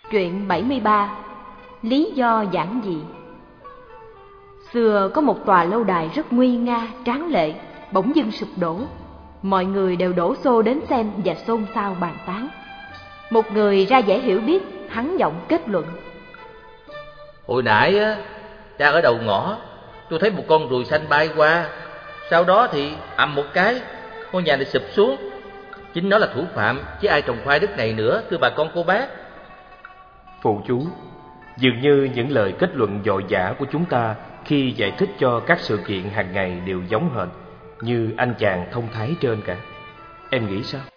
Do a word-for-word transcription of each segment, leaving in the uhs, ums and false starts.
Truyện bảy mươi ba. Lý do giản dị. Xưa có một tòa lâu đài rất nguy nga, tráng lệ, bỗng dưng sụp đổ. Mọi người đều đổ xô đến xem và xôn xao bàn tán. Một người ra vẻ hiểu biết, hắn giọng kết luận: Hồi nãy á, đang ở đầu ngõ, tôi thấy một con ruồi xanh bay qua. Sau đó thì ầm một cái, ngôi nhà này sụp xuống. Chính nó là thủ phạm, chứ ai trồng khoai đất này nữa, thưa bà con cô bác. Phụ chú, dường như những lời kết luận dội dã của chúng ta khi giải thích cho các sự kiện hàng ngày đều giống hệt, như anh chàng thông thái trên cả. Em nghĩ sao?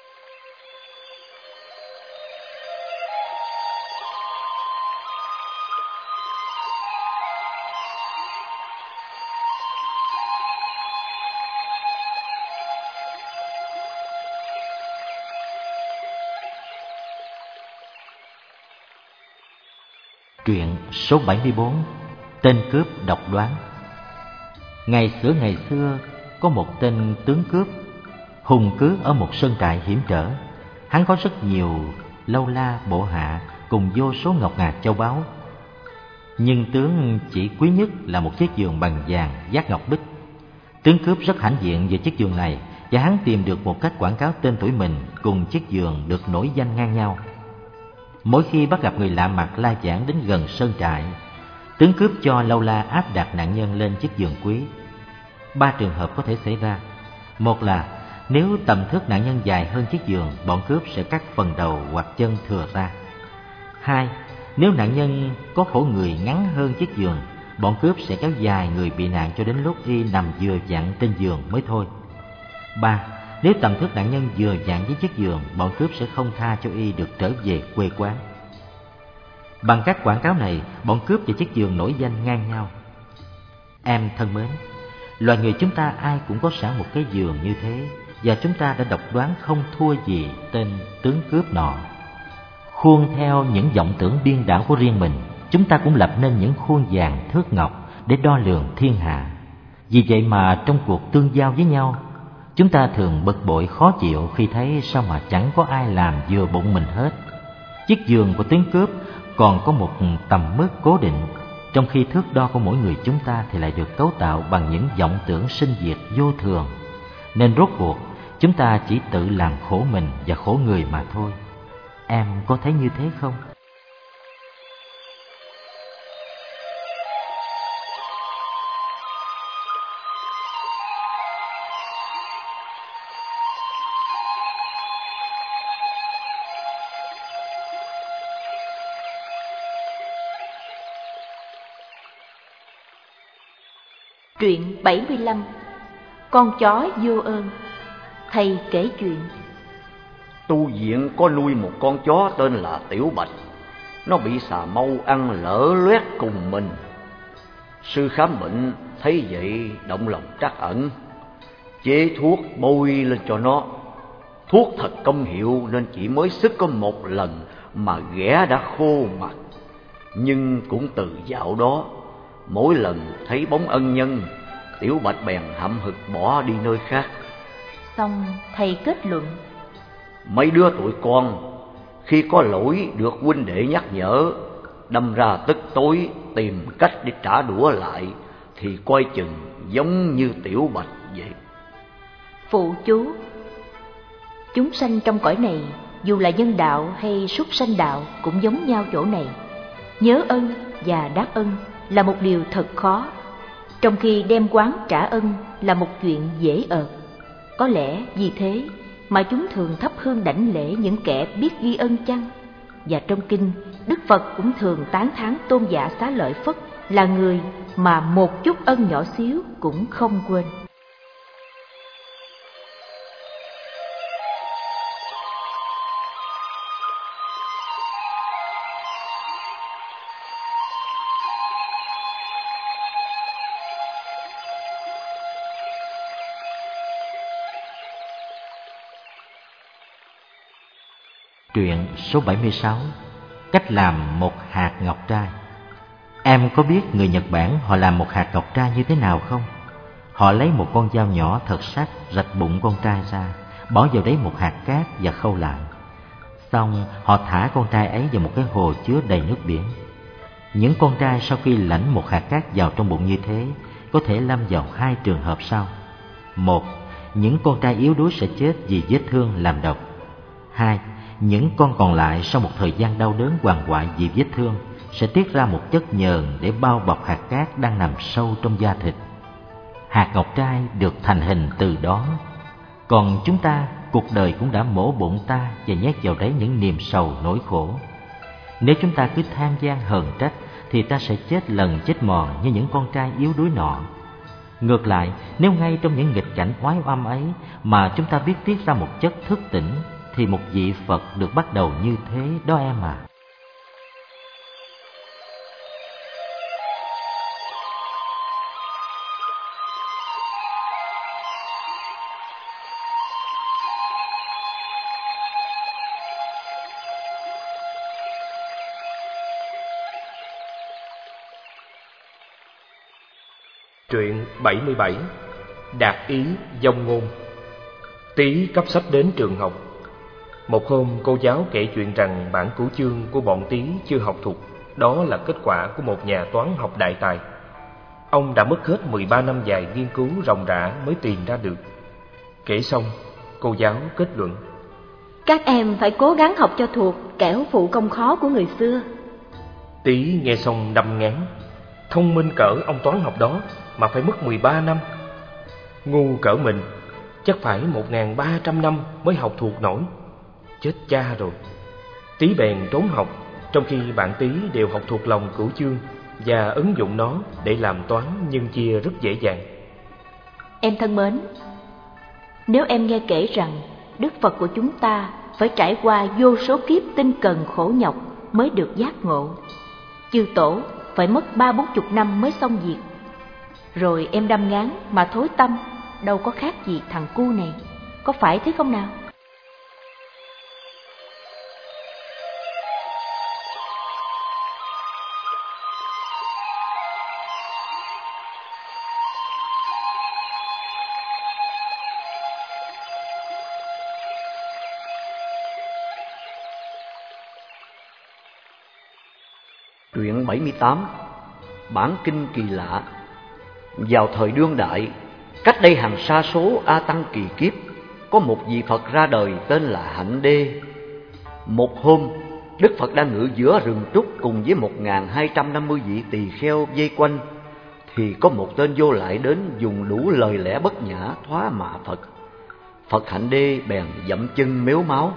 Truyện số bảy mươi bốn. Tên cướp độc đoán. Ngày xưa ngày xưa có một tên tướng cướp hùng cứ ở một sơn trại hiểm trở. Hắn có rất nhiều lâu la bộ hạ cùng vô số ngọc ngà châu báu, nhưng tướng chỉ quý nhất là một chiếc giường bằng vàng vát ngọc bích. Tướng cướp rất hãnh diện về chiếc giường này, và hắn tìm được một cách quảng cáo tên tuổi mình cùng chiếc giường được nổi danh ngang nhau. Mỗi khi bắt gặp người lạ mặt la vãng đến gần sơn trại, tướng cướp cho lâu la áp đặt nạn nhân lên chiếc giường quý. Ba trường hợp có thể xảy ra. Một là nếu tầm thước nạn nhân dài hơn chiếc giường, bọn cướp sẽ cắt phần đầu hoặc chân thừa ra. Hai, nếu nạn nhân có khổ người ngắn hơn chiếc giường, bọn cướp sẽ kéo dài người bị nạn cho đến lúc y nằm vừa vặn trên giường mới thôi. Ba, nếu tầm thước nạn nhân vừa vặn với chiếc giường, bọn cướp sẽ không tha cho y được trở về quê quán. Bằng các quảng cáo này, bọn cướp và chiếc giường nổi danh ngang nhau. Em thân mến, loài người chúng ta ai cũng có sẵn một cái giường như thế, và chúng ta đã độc đoán không thua gì tên tướng cướp nọ. Khuôn theo những vọng tưởng điên đảo của riêng mình, chúng ta cũng lập nên những khuôn vàng thước ngọc để đo lường thiên hạ. Vì vậy mà trong cuộc tương giao với nhau, chúng ta thường bực bội khó chịu khi thấy sao mà chẳng có ai làm vừa bụng mình hết. Chiếc giường của tướng cướp còn có một tầm mức cố định, trong khi thước đo của mỗi người chúng ta thì lại được cấu tạo bằng những vọng tưởng sinh diệt vô thường. Nên rốt cuộc chúng ta chỉ tự làm khổ mình và khổ người mà thôi. Em có thấy như thế không? Truyện bảy mươi lăm. Con chó vô ơn. Thầy kể chuyện. Tu viện có nuôi một con chó tên là Tiểu Bạch. Nó bị xà mâu ăn lở loét cùng mình. Sư khám bệnh thấy vậy động lòng trắc ẩn, chế thuốc bôi lên cho nó. Thuốc thật công hiệu nên chỉ mới sức có một lần mà ghẻ đã khô mặt. Nhưng cũng từ dạo đó, mỗi lần thấy bóng ân nhân, Tiểu Bạch bèn hậm hực bỏ đi nơi khác. Xong thầy kết luận: mấy đứa tụi con khi có lỗi được huynh đệ nhắc nhở, đâm ra tức tối tìm cách để trả đũa lại, thì coi chừng giống như Tiểu Bạch vậy. Phụ chú: chúng sanh trong cõi này, dù là nhân đạo hay súc sanh đạo cũng giống nhau chỗ này. Nhớ ân và đáp ân là một điều thật khó, trong khi đem quán trả ân là một chuyện dễ ợt. Có lẽ vì thế mà chúng thường thắp hương đảnh lễ những kẻ biết ghi ân chăng? Và trong kinh, Đức Phật cũng thường tán thán Tôn giả Xá Lợi Phất là người mà một chút ân nhỏ xíu cũng không quên. Truyện số bảy mươi sáu. Cách làm một hạt ngọc trai. Em có biết người Nhật Bản họ làm một hạt ngọc trai như thế nào không? Họ lấy một con dao nhỏ thật sắc rạch bụng con trai ra, bỏ vào đấy một hạt cát và khâu lại. Xong họ thả con trai ấy vào một cái hồ chứa đầy nước biển. Những con trai sau khi lãnh một hạt cát vào trong bụng như thế có thể lâm vào hai trường hợp sau. Một, những con trai yếu đuối sẽ chết vì vết thương làm độc. Hai, những con còn lại sau một thời gian đau đớn quằn quại vì vết thương sẽ tiết ra một chất nhờn để bao bọc hạt cát đang nằm sâu trong da thịt. Hạt ngọc trai được thành hình từ đó. Còn chúng ta, cuộc đời cũng đã mổ bụng ta và nhét vào đấy những niềm sầu nỗi khổ. Nếu chúng ta cứ tham gian hờn trách thì ta sẽ chết lần chết mòn như những con trai yếu đuối nọ. Ngược lại, nếu ngay trong những nghịch cảnh oái oăm ấy mà chúng ta biết tiết ra một chất thức tỉnh thì một vị Phật được bắt đầu như thế đó em à. Truyện bảy mươi bảy. Đạt ý dông ngôn. Tí cấp sách đến trường học. Một hôm cô giáo kể chuyện rằng bản cửu chương của bọn Tí chưa học thuộc. Đó là kết quả của một nhà toán học đại tài. Ông đã mất hết mười ba năm dài nghiên cứu ròng rã mới tìm ra được. Kể xong, cô giáo kết luận: các em phải cố gắng học cho thuộc, kẻo phụ công khó của người xưa. Tí nghe xong đăm ngán. Thông minh cỡ ông toán học đó mà phải mất mười ba năm. Ngu cỡ mình chắc phải một nghìn ba trăm năm mới học thuộc nổi. Chết cha rồi. Tí bèn trốn học, trong khi bạn Tí đều học thuộc lòng cửu chương và ứng dụng nó để làm toán nhân chia rất dễ dàng. Em thân mến, nếu em nghe kể rằng Đức Phật của chúng ta phải trải qua vô số kiếp tinh cần khổ nhọc mới được giác ngộ, chư tổ phải mất ba bốn chục năm mới xong việc, rồi em đăm ngán mà thối tâm, đâu có khác gì thằng cu này, có phải thế không nào? Truyện bảy mươi tám. Bản kinh kỳ lạ. Vào thời đương đại, cách đây hàng sa số a tăng kỳ kiếp, có một vị Phật ra đời tên là Hạnh Đê. Một hôm, Đức Phật đang ngự giữa rừng trúc cùng với một nghìn hai trăm năm mươi vị tỳ kheo vây quanh, thì có một tên vô lại đến dùng đủ lời lẽ bất nhã thoá mạ Phật. Phật Hạnh Đê bèn dậm chân mếu máo: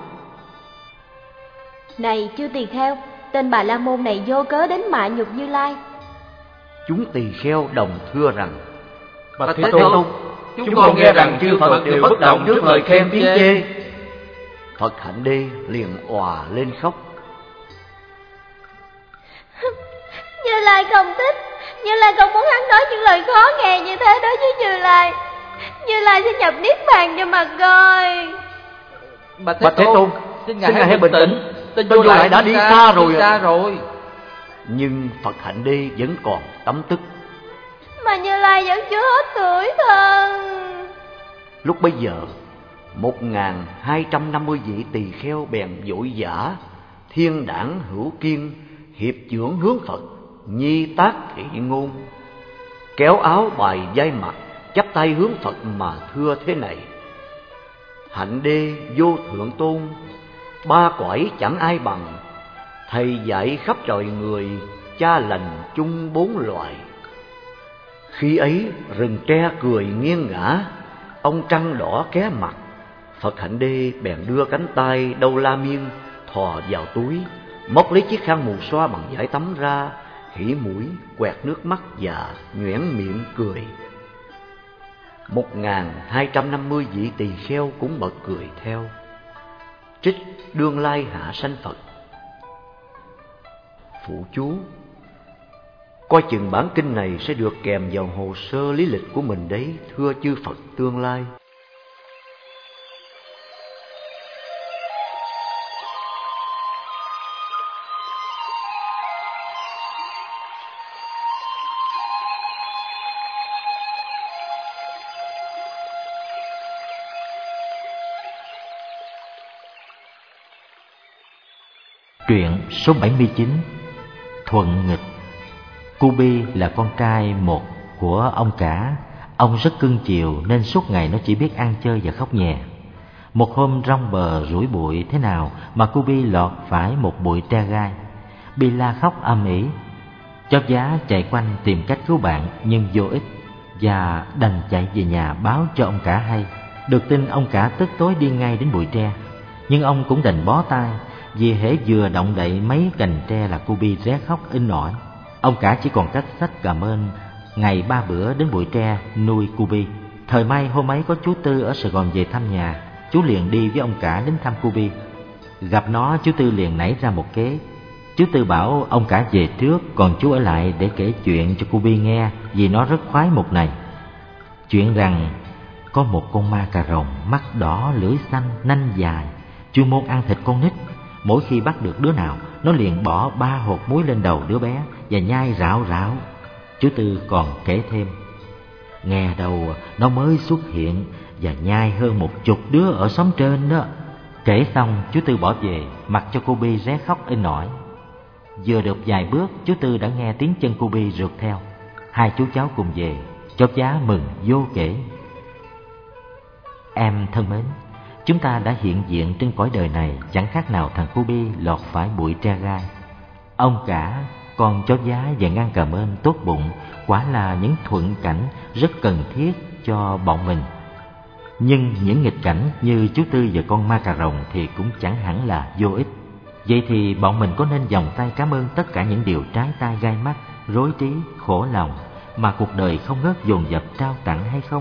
Này chư tỳ kheo, tên Bà La Môn này vô cớ đến mạ nhục Như Lai. Chúng tỳ kheo đồng thưa rằng: Bạch Thế Tôn, chúng con nghe rằng chư Phật đều bất động trước lời khen tiếng chê. Phật Hạnh Đê liền òa lên khóc: Như Lai không thích, Như Lai không muốn hắn nói những lời khó nghe như thế đối với Như Lai. Như Lai sẽ nhập niết bàn cho mà coi. Bạch Thế, Bạch Thế Tôn, xin ngài, xin ngài hãy bình tĩnh. Tên vô lại đã đi xa rồi. Đi xa rồi. Nhưng Phật Hạnh Đê vẫn còn tấm tức: Mà Như Lai vẫn chưa hết tuổi thân. Lúc bấy giờ, một nghìn hai trăm năm mươi vị tỳ kheo bèn vội vã, thiên đảng hữu kiên, hiệp chưởng hướng Phật, nhi tác thị ngôn, kéo áo bài vai mặt, chắp tay hướng Phật mà thưa thế này: Hạnh Đê vô thượng tôn, ba cõi chẳng ai bằng, thầy dạy khắp trời người, cha lành chung bốn loài. Khi ấy rừng tre cười nghiêng ngã, ông trăng đỏ ké mặt. Phật Hạnh Đê bèn đưa cánh tay Đâu La Miên thò vào túi, móc lấy chiếc khăn mù xoa bằng vải tắm ra, hỉ mũi, quẹt nước mắt và nhoẻn miệng cười. Một nghìn hai trăm năm mươi vị tỳ kheo cũng bật cười theo. Trích Đương Lai Hạ Sanh Phật. Phụ chú: coi chừng bản kinh này sẽ được kèm vào hồ sơ lý lịch của mình đấy, thưa chư Phật tương lai. Truyện số bảy mươi chín, Thuận nghịch. Cubi là con trai một của ông cả. Ông rất cưng chiều nên suốt ngày nó chỉ biết ăn chơi và khóc nhè. Một hôm rong bờ rủi bụi thế nào mà Cubi lọt phải một bụi tre gai. Bị la khóc âm ỉ. Chó giá chạy quanh tìm cách cứu bạn nhưng vô ích, và đành chạy về nhà báo cho ông cả hay. Được tin, ông cả tức tối đi ngay đến bụi tre. Nhưng ông cũng đành bó tay, vì hễ vừa động đậy mấy cành tre là Cubi ré khóc in ỏi. Ông cả chỉ còn cách xách cà mên ngày ba bữa đến bụi tre nuôi Cubi. Thời may hôm ấy có chú Tư ở Sài Gòn về thăm nhà, chú liền đi với ông cả đến thăm Cubi. Gặp nó, chú Tư liền nảy ra một kế. Chú Tư bảo ông cả về trước, còn chú ở lại để kể chuyện cho Cubi nghe, vì nó rất khoái mục này. Chuyện rằng có một con ma cà rồng, mắt đỏ, lưỡi xanh, nanh dài, chuyên môn ăn thịt con nít. Mỗi khi bắt được đứa nào, nó liền bỏ ba hột muối lên đầu đứa bé và nhai rạo rạo. Chú Tư còn kể thêm, nghe đầu nó mới xuất hiện và nhai hơn một chục đứa ở xóm trên đó. Kể xong, chú Tư bỏ về, mặc cho Cubi ré khóc in ỏi. Vừa được vài bước, chú Tư đã nghe tiếng chân Cubi rượt theo. Hai chú cháu cùng về, chó giá mừng vô kể. Em thân mến, chúng ta đã hiện diện trên cõi đời này chẳng khác nào thằng Cubi lọt phải bụi tre gai. Ông cả, con chó giá và ngăn cà mên tốt bụng quả là những thuận cảnh rất cần thiết cho bọn mình. Nhưng những nghịch cảnh như chú Tư và con ma cà rồng thì cũng chẳng hẳn là vô ích. Vậy thì bọn mình có nên vòng tay cảm ơn tất cả những điều trái tai gai mắt, rối trí, khổ lòng mà cuộc đời không ngớt dồn dập trao tặng hay không?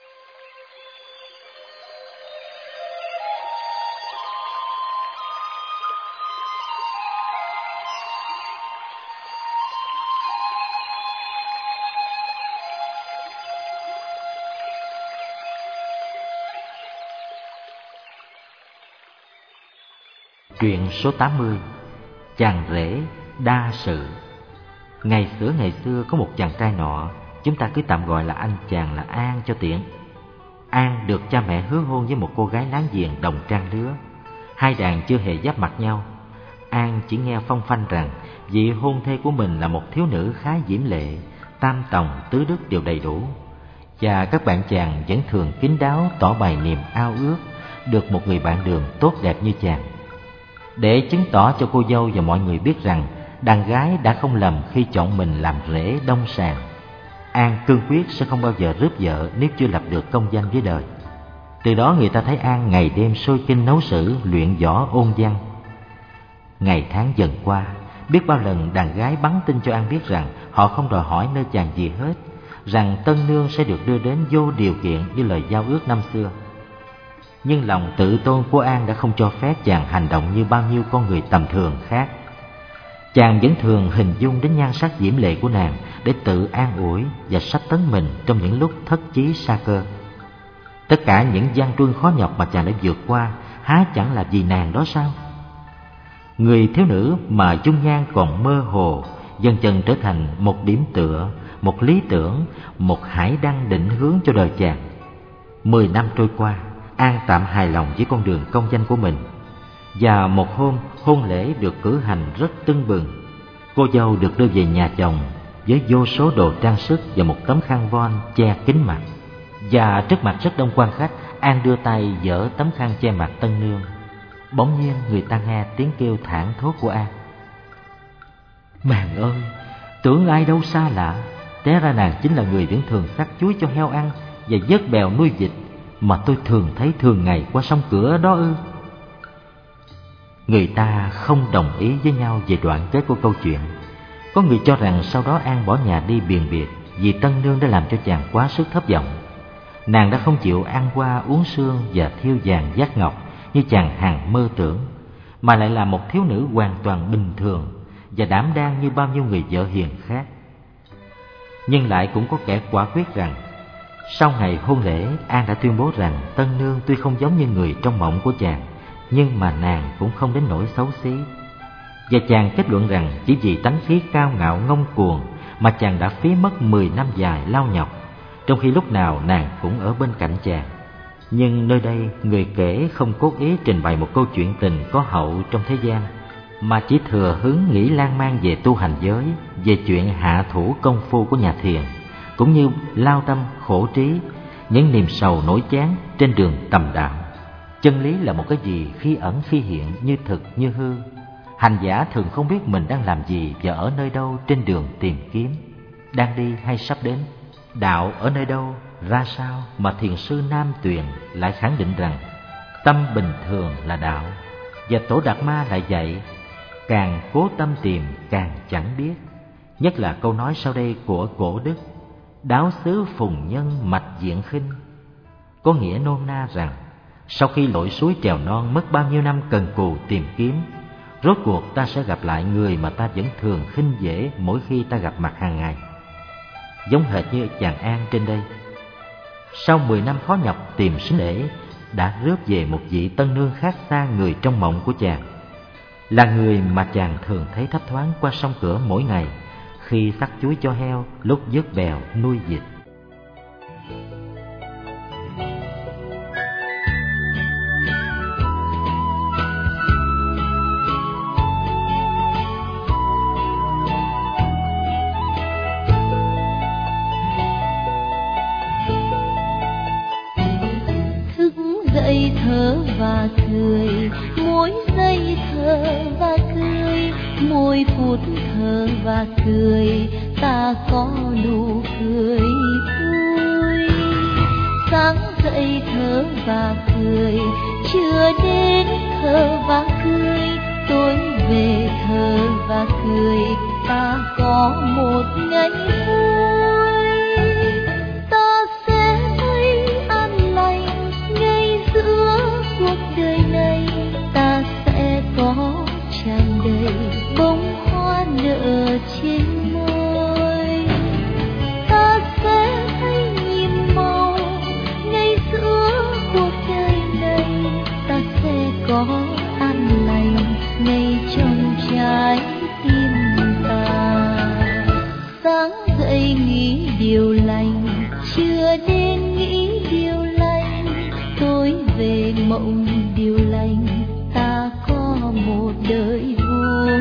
Chuyện số tám mươi, Chàng rể đa sự. Ngày xưa ngày xưa có một chàng trai nọ, chúng ta cứ tạm gọi là anh chàng là An cho tiện. An được cha mẹ hứa hôn với một cô gái láng giềng đồng trang lứa. Hai đàn chưa hề giáp mặt nhau. An chỉ nghe phong phanh rằng vị hôn thê của mình là một thiếu nữ khá diễm lệ, tam tòng tứ đức đều đầy đủ. Và các bạn chàng vẫn thường kín đáo tỏ bày niềm ao ước được một người bạn đường tốt đẹp như chàng. Để chứng tỏ cho cô dâu và mọi người biết rằng đàn gái đã không lầm khi chọn mình làm rể đông sàng, An cương quyết sẽ không bao giờ rước vợ nếu chưa lập được công danh với đời. Từ đó người ta thấy An ngày đêm sôi kinh nấu sử, luyện võ ôn văn. Ngày tháng dần qua, biết bao lần đàn gái bắn tin cho An biết rằng họ không đòi hỏi nơi chàng gì hết, rằng tân nương sẽ được đưa đến vô điều kiện như lời giao ước năm xưa. Nhưng lòng tự tôn của An đã không cho phép chàng hành động như bao nhiêu con người tầm thường khác. Chàng vẫn thường hình dung đến nhan sắc diễm lệ của nàng để tự an ủi và sách tấn mình trong những lúc thất chí sa cơ. Tất cả những gian truân khó nhọc mà chàng đã vượt qua há chẳng là vì nàng đó sao? Người thiếu nữ mà dung nhan còn mơ hồ dần dần trở thành một điểm tựa, một lý tưởng, một hải đăng định hướng cho đời chàng. Mười năm trôi qua, An tạm hài lòng với con đường công danh của mình. Và một hôm, hôn lễ được cử hành rất tưng bừng. Cô dâu được đưa về nhà chồng với vô số đồ trang sức và một tấm khăn voan che kín mặt. Và trước mặt rất đông quan khách, An đưa tay giở tấm khăn che mặt tân nương. Bỗng nhiên người ta nghe tiếng kêu thảng thốt của An. Màng ơi, tưởng ai đâu xa lạ, té ra nàng chính là người vẫn thường sắc chuối cho heo ăn và vớt bèo nuôi vịt mà tôi thường thấy thường ngày qua sông cửa đó ư. Người ta không đồng ý với nhau về đoạn kết của câu chuyện. Có người cho rằng sau đó An bỏ nhà đi biền biệt vì tân nương đã làm cho chàng quá sức thất vọng. Nàng đã không chịu ăn qua uống sương và thiêu vàng dát ngọc như chàng hằng mơ tưởng, mà lại là một thiếu nữ hoàn toàn bình thường và đảm đang như bao nhiêu người vợ hiền khác. Nhưng lại cũng có kẻ quả quyết rằng sau ngày hôn lễ, An đã tuyên bố rằng tân nương tuy không giống như người trong mộng của chàng, nhưng mà nàng cũng không đến nỗi xấu xí. Và chàng kết luận rằng chỉ vì tánh khí cao ngạo ngông cuồng mà chàng đã phí mất mười năm dài lao nhọc, trong khi lúc nào nàng cũng ở bên cạnh chàng. Nhưng nơi đây người kể không cố ý trình bày một câu chuyện tình có hậu trong thế gian, mà chỉ thừa hứng nghĩ lan man về tu hành giới, về chuyện hạ thủ công phu của nhà thiền, cũng như lao tâm khổ trí, những niềm sầu nổi chán trên đường tầm đạo. Chân lý là một cái gì khi ẩn khi hiện, như thực như hư. Hành giả thường không biết mình đang làm gì và ở nơi đâu trên đường tìm kiếm, đang đi hay sắp đến. Đạo ở nơi đâu, ra sao mà thiền sư Nam Tuyền lại khẳng định rằng tâm bình thường là đạo, và Tổ Đạt Ma lại dạy càng cố tâm tìm càng chẳng biết. Nhất là câu nói sau đây của Cổ Đức: đáo xứ phùng nhân mạch diện khinh, có nghĩa nôm na rằng sau khi lội suối trèo non mất bao nhiêu năm cần cù tìm kiếm, rốt cuộc ta sẽ gặp lại người mà ta vẫn thường khinh dễ mỗi khi ta gặp mặt hàng ngày. Giống hệt như chàng An trên đây, sau mười năm khó nhọc tìm sinh ể, đã rước về một vị tân nương khác xa người trong mộng của chàng, là người mà chàng thường thấy thấp thoáng qua sông cửa mỗi ngày khi sắc chuối cho heo, lúc vớt bèo nuôi vịt. Thở và cười, mỗi giây thở và cười, mỗi phút thở và cười, ta có nụ cười vui. Sáng dậy thở và cười, chưa đến thở và cười, tối về thở và cười, ta có một ngày vui. Ta sẽ thấy an lành ngay giữa cuộc đời này, ta sẽ có tràn đầy bông hoa nở trên môi. Ta sẽ thấy nhiệm màu ngay giữa cuộc đời này, ta sẽ có an lành ngay trong trái tim ta. Sáng dậy nghĩ điều lành, chưa đến nghĩ điều lành, tối về mộng điều lành, ta có một đời vui.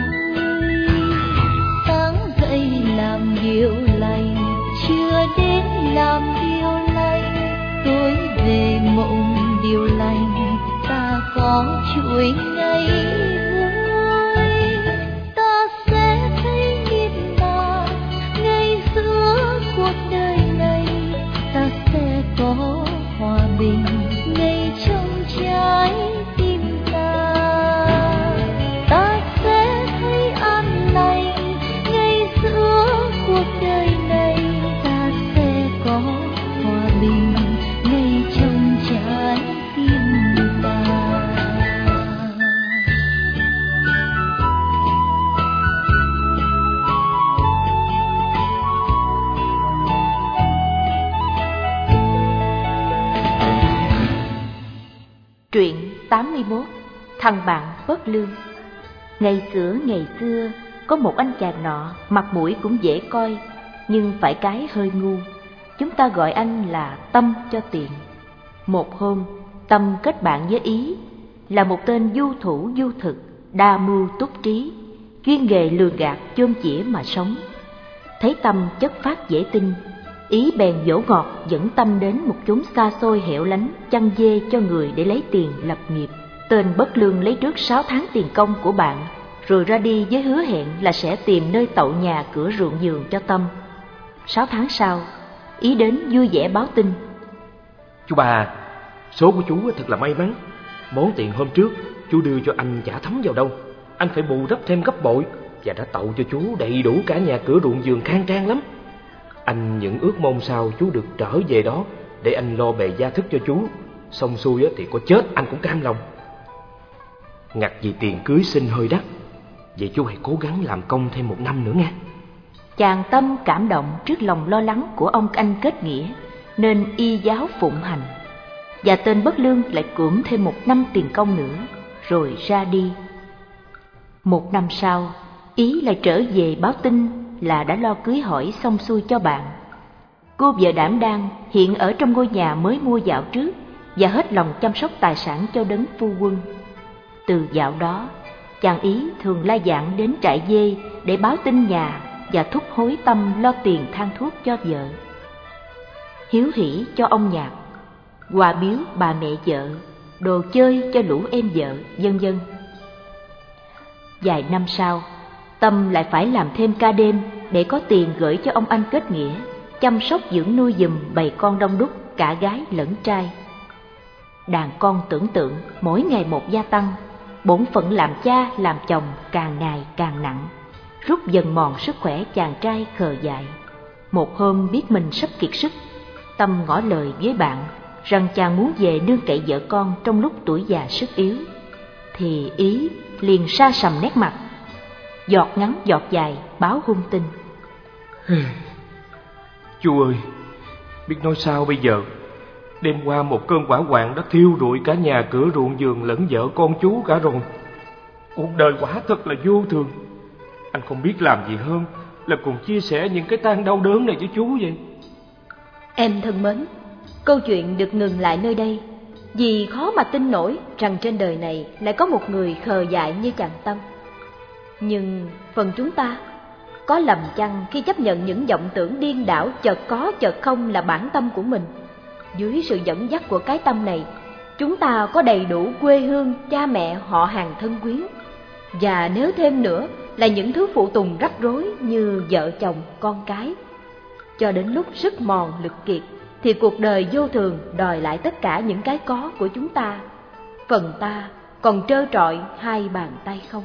Sáng dậy làm điều lành, chưa đến làm điều lành, tối về mộng điều lành, ta có chuỗi ngày vui. Ta sẽ thấy miên man ngay giữa cuộc đời này, ta sẽ có hòa bình ngay trong trái tim ta. Ta sẽ thấy an lành ngay giữa cuộc đời này, ta sẽ có hòa bình ngay trong trái tim ta. Truyện tám mươi mốt. Thằng bạn bất lương. Ngày xưa ngày xưa, có một anh chàng nọ, mặt mũi cũng dễ coi, nhưng phải cái hơi ngu. Chúng ta gọi anh là Tâm cho tiện. Một hôm, Tâm kết bạn với Ý, là một tên du thủ du thực, đa mưu túc trí, chuyên nghề lường gạt chôn chĩa mà sống. Thấy Tâm chất phác dễ tin, Ý bèn dỗ ngọt dẫn Tâm đến một chốn xa xôi hẻo lánh, chăn dê cho người để lấy tiền lập nghiệp. Tên bất lương lấy trước sáu tháng tiền công của bạn, rồi ra đi với hứa hẹn là sẽ tìm nơi tậu nhà cửa ruộng vườn cho Tâm. Sáu tháng sau, Ý đến vui vẻ báo tin: Chú bà, số của chú thật là may mắn. Món tiền hôm trước chú đưa cho anh chả thấm vào đâu, anh phải bù đắp thêm gấp bội, và đã tậu cho chú đầy đủ cả nhà cửa ruộng vườn khang trang lắm. Anh những ước mong sao chú được trở về đó để anh lo bề gia thức cho chú. Xong xuôi thì có chết anh cũng cam lòng. Ngặt vì tiền cưới xin hơi đắt, vậy chú hãy cố gắng làm công thêm một năm nữa nha. Chàng Tâm cảm động trước lòng lo lắng của ông anh kết nghĩa, nên y giáo phụng hành. Và tên bất lương lại cưỡng thêm một năm tiền công nữa, rồi ra đi. Một năm sau, Ý lại trở về báo tin là đã lo cưới hỏi xong xuôi cho bạn. Cô vợ đảm đang hiện ở trong ngôi nhà mới mua dạo trước, và hết lòng chăm sóc tài sản cho đấng phu quân. Từ dạo đó, chàng Ý thường la giảng đến trại dê để báo tin nhà và thúc hối Tâm lo tiền thang thuốc cho vợ. Hiếu hỉ cho ông Nhạc, quà biếu bà mẹ vợ, đồ chơi cho lũ em vợ, vân vân. Vài năm sau, Tâm lại phải làm thêm ca đêm để có tiền gửi cho ông anh kết nghĩa, chăm sóc dưỡng nuôi giùm bầy con đông đúc, cả gái lẫn trai. Đàn con tưởng tượng mỗi ngày một gia tăng, bổn phận làm cha làm chồng càng ngày càng nặng, rút dần mòn sức khỏe chàng trai khờ dại. Một hôm biết mình sắp kiệt sức, Tâm ngỏ lời với bạn rằng chàng muốn về nương cậy vợ con trong lúc tuổi già sức yếu, thì Ý liền sa sầm nét mặt, giọt ngắn giọt dài báo hung tin. Chú ơi, biết nói sao bây giờ? Đêm qua một cơn hỏa hoạn đã thiêu rụi cả nhà cửa ruộng vườn lẫn vợ con chú cả rồi. Cuộc đời quả thật là vô thường. Anh không biết làm gì hơn là cùng chia sẻ những cái tang đau đớn này với chú vậy. Em thân mến, câu chuyện được ngừng lại nơi đây, vì khó mà tin nổi rằng trên đời này lại có một người khờ dại như chàng Tâm. Nhưng phần chúng ta có lầm chăng khi chấp nhận những vọng tưởng điên đảo chợt có chợt không là bản tâm của mình? Dưới sự dẫn dắt của cái tâm này, chúng ta có đầy đủ quê hương, cha mẹ, họ hàng thân quyến. Và nếu thêm nữa là những thứ phụ tùng rắc rối như vợ chồng, con cái. Cho đến lúc sức mòn lực kiệt, thì cuộc đời vô thường đòi lại tất cả những cái có của chúng ta. Phần ta còn trơ trọi hai bàn tay không.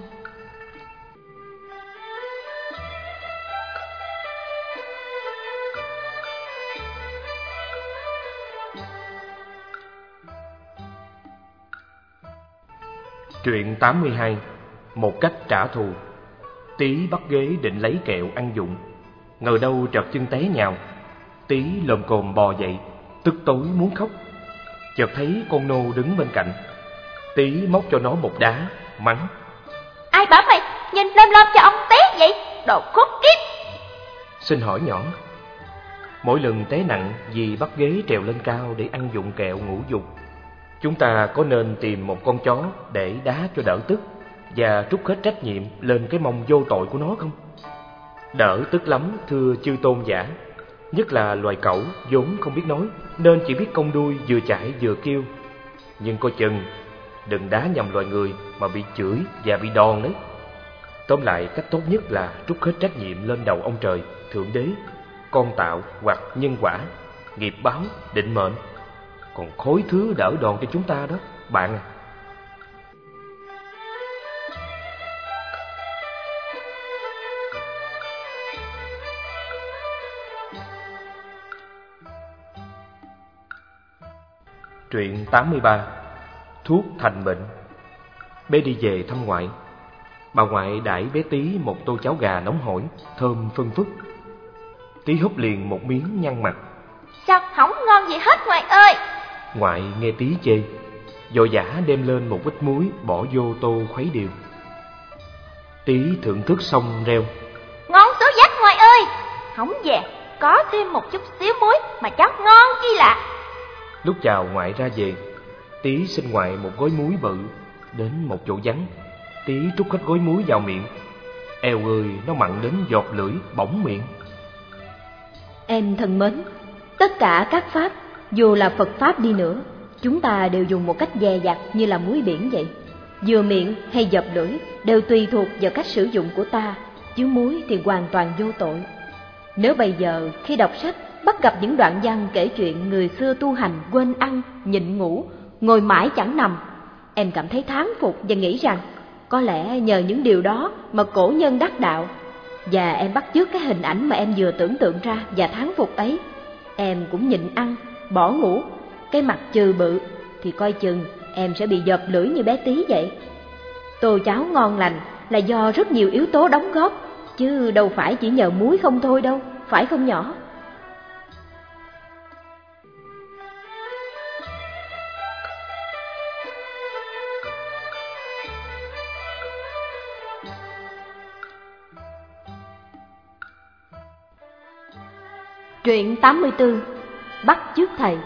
Truyện tám mươi hai. Một cách trả thù. Tí bắt ghế định lấy kẹo ăn dụng, ngờ đâu trật chân té nhào. Tí lồm cồm bò dậy, tức tối muốn khóc. Chợt thấy con nô đứng bên cạnh. Tí móc cho nó một đá, mắng: Ai bảo mày nhìn lem lem cho ông té vậy, đồ khốn kiếp. Xin hỏi nhỏ, mỗi lần té nặng vì bắt ghế trèo lên cao để ăn dụng kẹo ngủ dục, chúng ta có nên tìm một con chó để đá cho đỡ tức và trút hết trách nhiệm lên cái mông vô tội của nó không? Đỡ tức lắm thưa chư tôn giả, nhất là loài cẩu vốn không biết nói nên chỉ biết cong đuôi vừa chạy vừa kêu. Nhưng coi chừng đừng đá nhầm loài người mà bị chửi và bị đòn đấy. Tóm lại, cách tốt nhất là trút hết trách nhiệm lên đầu ông trời, thượng đế, con tạo hoặc nhân quả, nghiệp báo, định mệnh. Còn khối thứ đỡ đòn cho chúng ta đó, bạn à. Truyện tám mươi ba. Thuốc thành bệnh. Bé đi về thăm ngoại. Bà ngoại đãi bé Tí một tô cháo gà nóng hổi, thơm phân phức. Tí húp liền một miếng nhăn mặt. Sao không ngon gì hết ngoại ơi? Ngoại nghe Tí chê, vội vã đem lên một ít muối bỏ vô tô khuấy đều. Tí thưởng thức xong reo: Ngon số dách ngoại ơi. Không về, có thêm một chút xíu muối mà cháu ngon chi lạ. Lúc chào ngoại ra về, Tí xin ngoại một gói muối bự. Đến một chỗ vắng, Tí trút hết gói muối vào miệng. Eo ơi, nó mặn đến giọt lưỡi bỏng miệng. Em thân mến, tất cả các pháp, dù là Phật pháp đi nữa, chúng ta đều dùng một cách dè dặt như là muối biển vậy. Vừa miệng hay dập lưỡi đều tùy thuộc vào cách sử dụng của ta, chứ muối thì hoàn toàn vô tội. Nếu bây giờ khi đọc sách bắt gặp những đoạn văn kể chuyện người xưa tu hành quên ăn, nhịn ngủ, ngồi mãi chẳng nằm, em cảm thấy thán phục và nghĩ rằng có lẽ nhờ những điều đó mà cổ nhân đắc đạo. Và em bắt chước cái hình ảnh mà em vừa tưởng tượng ra và thán phục ấy. Em cũng nhịn ăn, bỏ ngủ, cái mặt trừ bự, thì coi chừng em sẽ bị dợp lưỡi như bé Tí vậy. Tô cháo ngon lành là do rất nhiều yếu tố đóng góp, chứ đâu phải chỉ nhờ muối không thôi đâu, phải không nhỏ? Truyện tám mươi tư. Bắt chước thầy.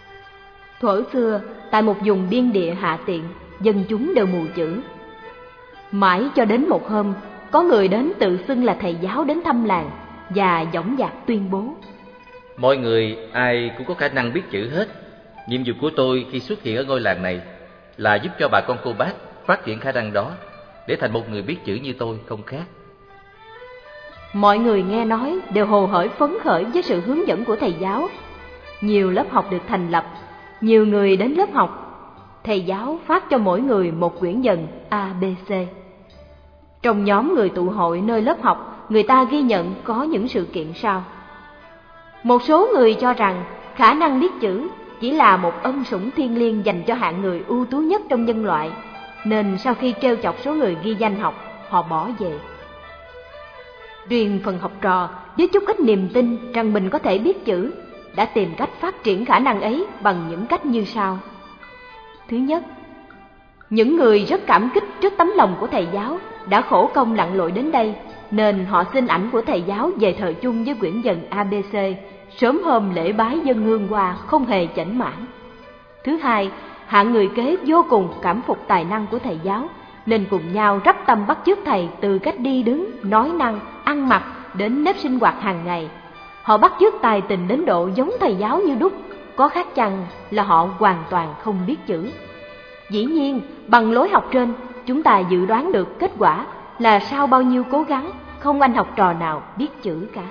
Thuở xưa, tại một vùng biên địa hạ tiện, dân chúng đều mù chữ. Mãi cho đến một hôm, có người đến tự xưng là thầy giáo đến thăm làng và dõng dạc tuyên bố: mọi người ai cũng có khả năng biết chữ hết. Nhiệm vụ của tôi khi xuất hiện ở ngôi làng này là giúp cho bà con cô bác phát triển khả năng đó để thành một người biết chữ như tôi, không khác. Mọi người nghe nói đều hồ hởi phấn khởi với sự hướng dẫn của thầy giáo. Nhiều lớp học được thành lập, nhiều người đến lớp học. Thầy giáo phát cho mỗi người một quyển dần A B C. Trong nhóm người tụ hội nơi lớp học, người ta ghi nhận có những sự kiện sau. Một số người cho rằng khả năng biết chữ chỉ là một ân sủng thiêng liêng dành cho hạng người ưu tú nhất trong nhân loại, nên sau khi trêu chọc số người ghi danh học, họ bỏ về. Riêng phần học trò với chút ít niềm tin rằng mình có thể biết chữ đã tìm cách phát triển khả năng ấy bằng những cách như sau. Thứ nhất, những người rất cảm kích trước tấm lòng của thầy giáo đã khổ công lặn lội đến đây, nên họ xin ảnh của thầy giáo về thờ chung với quyển dần A B C sớm hôm lễ bái dân hương qua, không hề chểnh mãn. Thứ hai, hạng người kế vô cùng cảm phục tài năng của thầy giáo, nên cùng nhau rắp tâm bắt chước thầy từ cách đi đứng, nói năng, ăn mặc đến nếp sinh hoạt hàng ngày. Họ bắt chước tài tình đến độ giống thầy giáo như đúc, có khác chăng là họ hoàn toàn không biết chữ. Dĩ nhiên, bằng lối học trên, chúng ta dự đoán được kết quả là sau bao nhiêu cố gắng, không anh học trò nào biết chữ cả.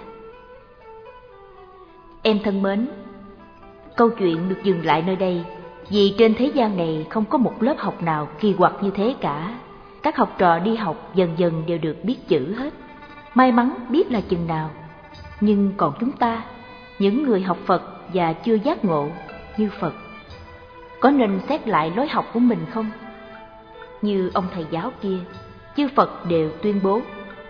Em thân mến, câu chuyện được dừng lại nơi đây vì trên thế gian này không có một lớp học nào kỳ quặc như thế cả. Các học trò đi học dần dần đều được biết chữ hết. May mắn biết là chừng nào. Nhưng còn chúng ta, những người học Phật và chưa giác ngộ như Phật, có nên xét lại lối học của mình không? Như ông thầy giáo kia, chư Phật đều tuyên bố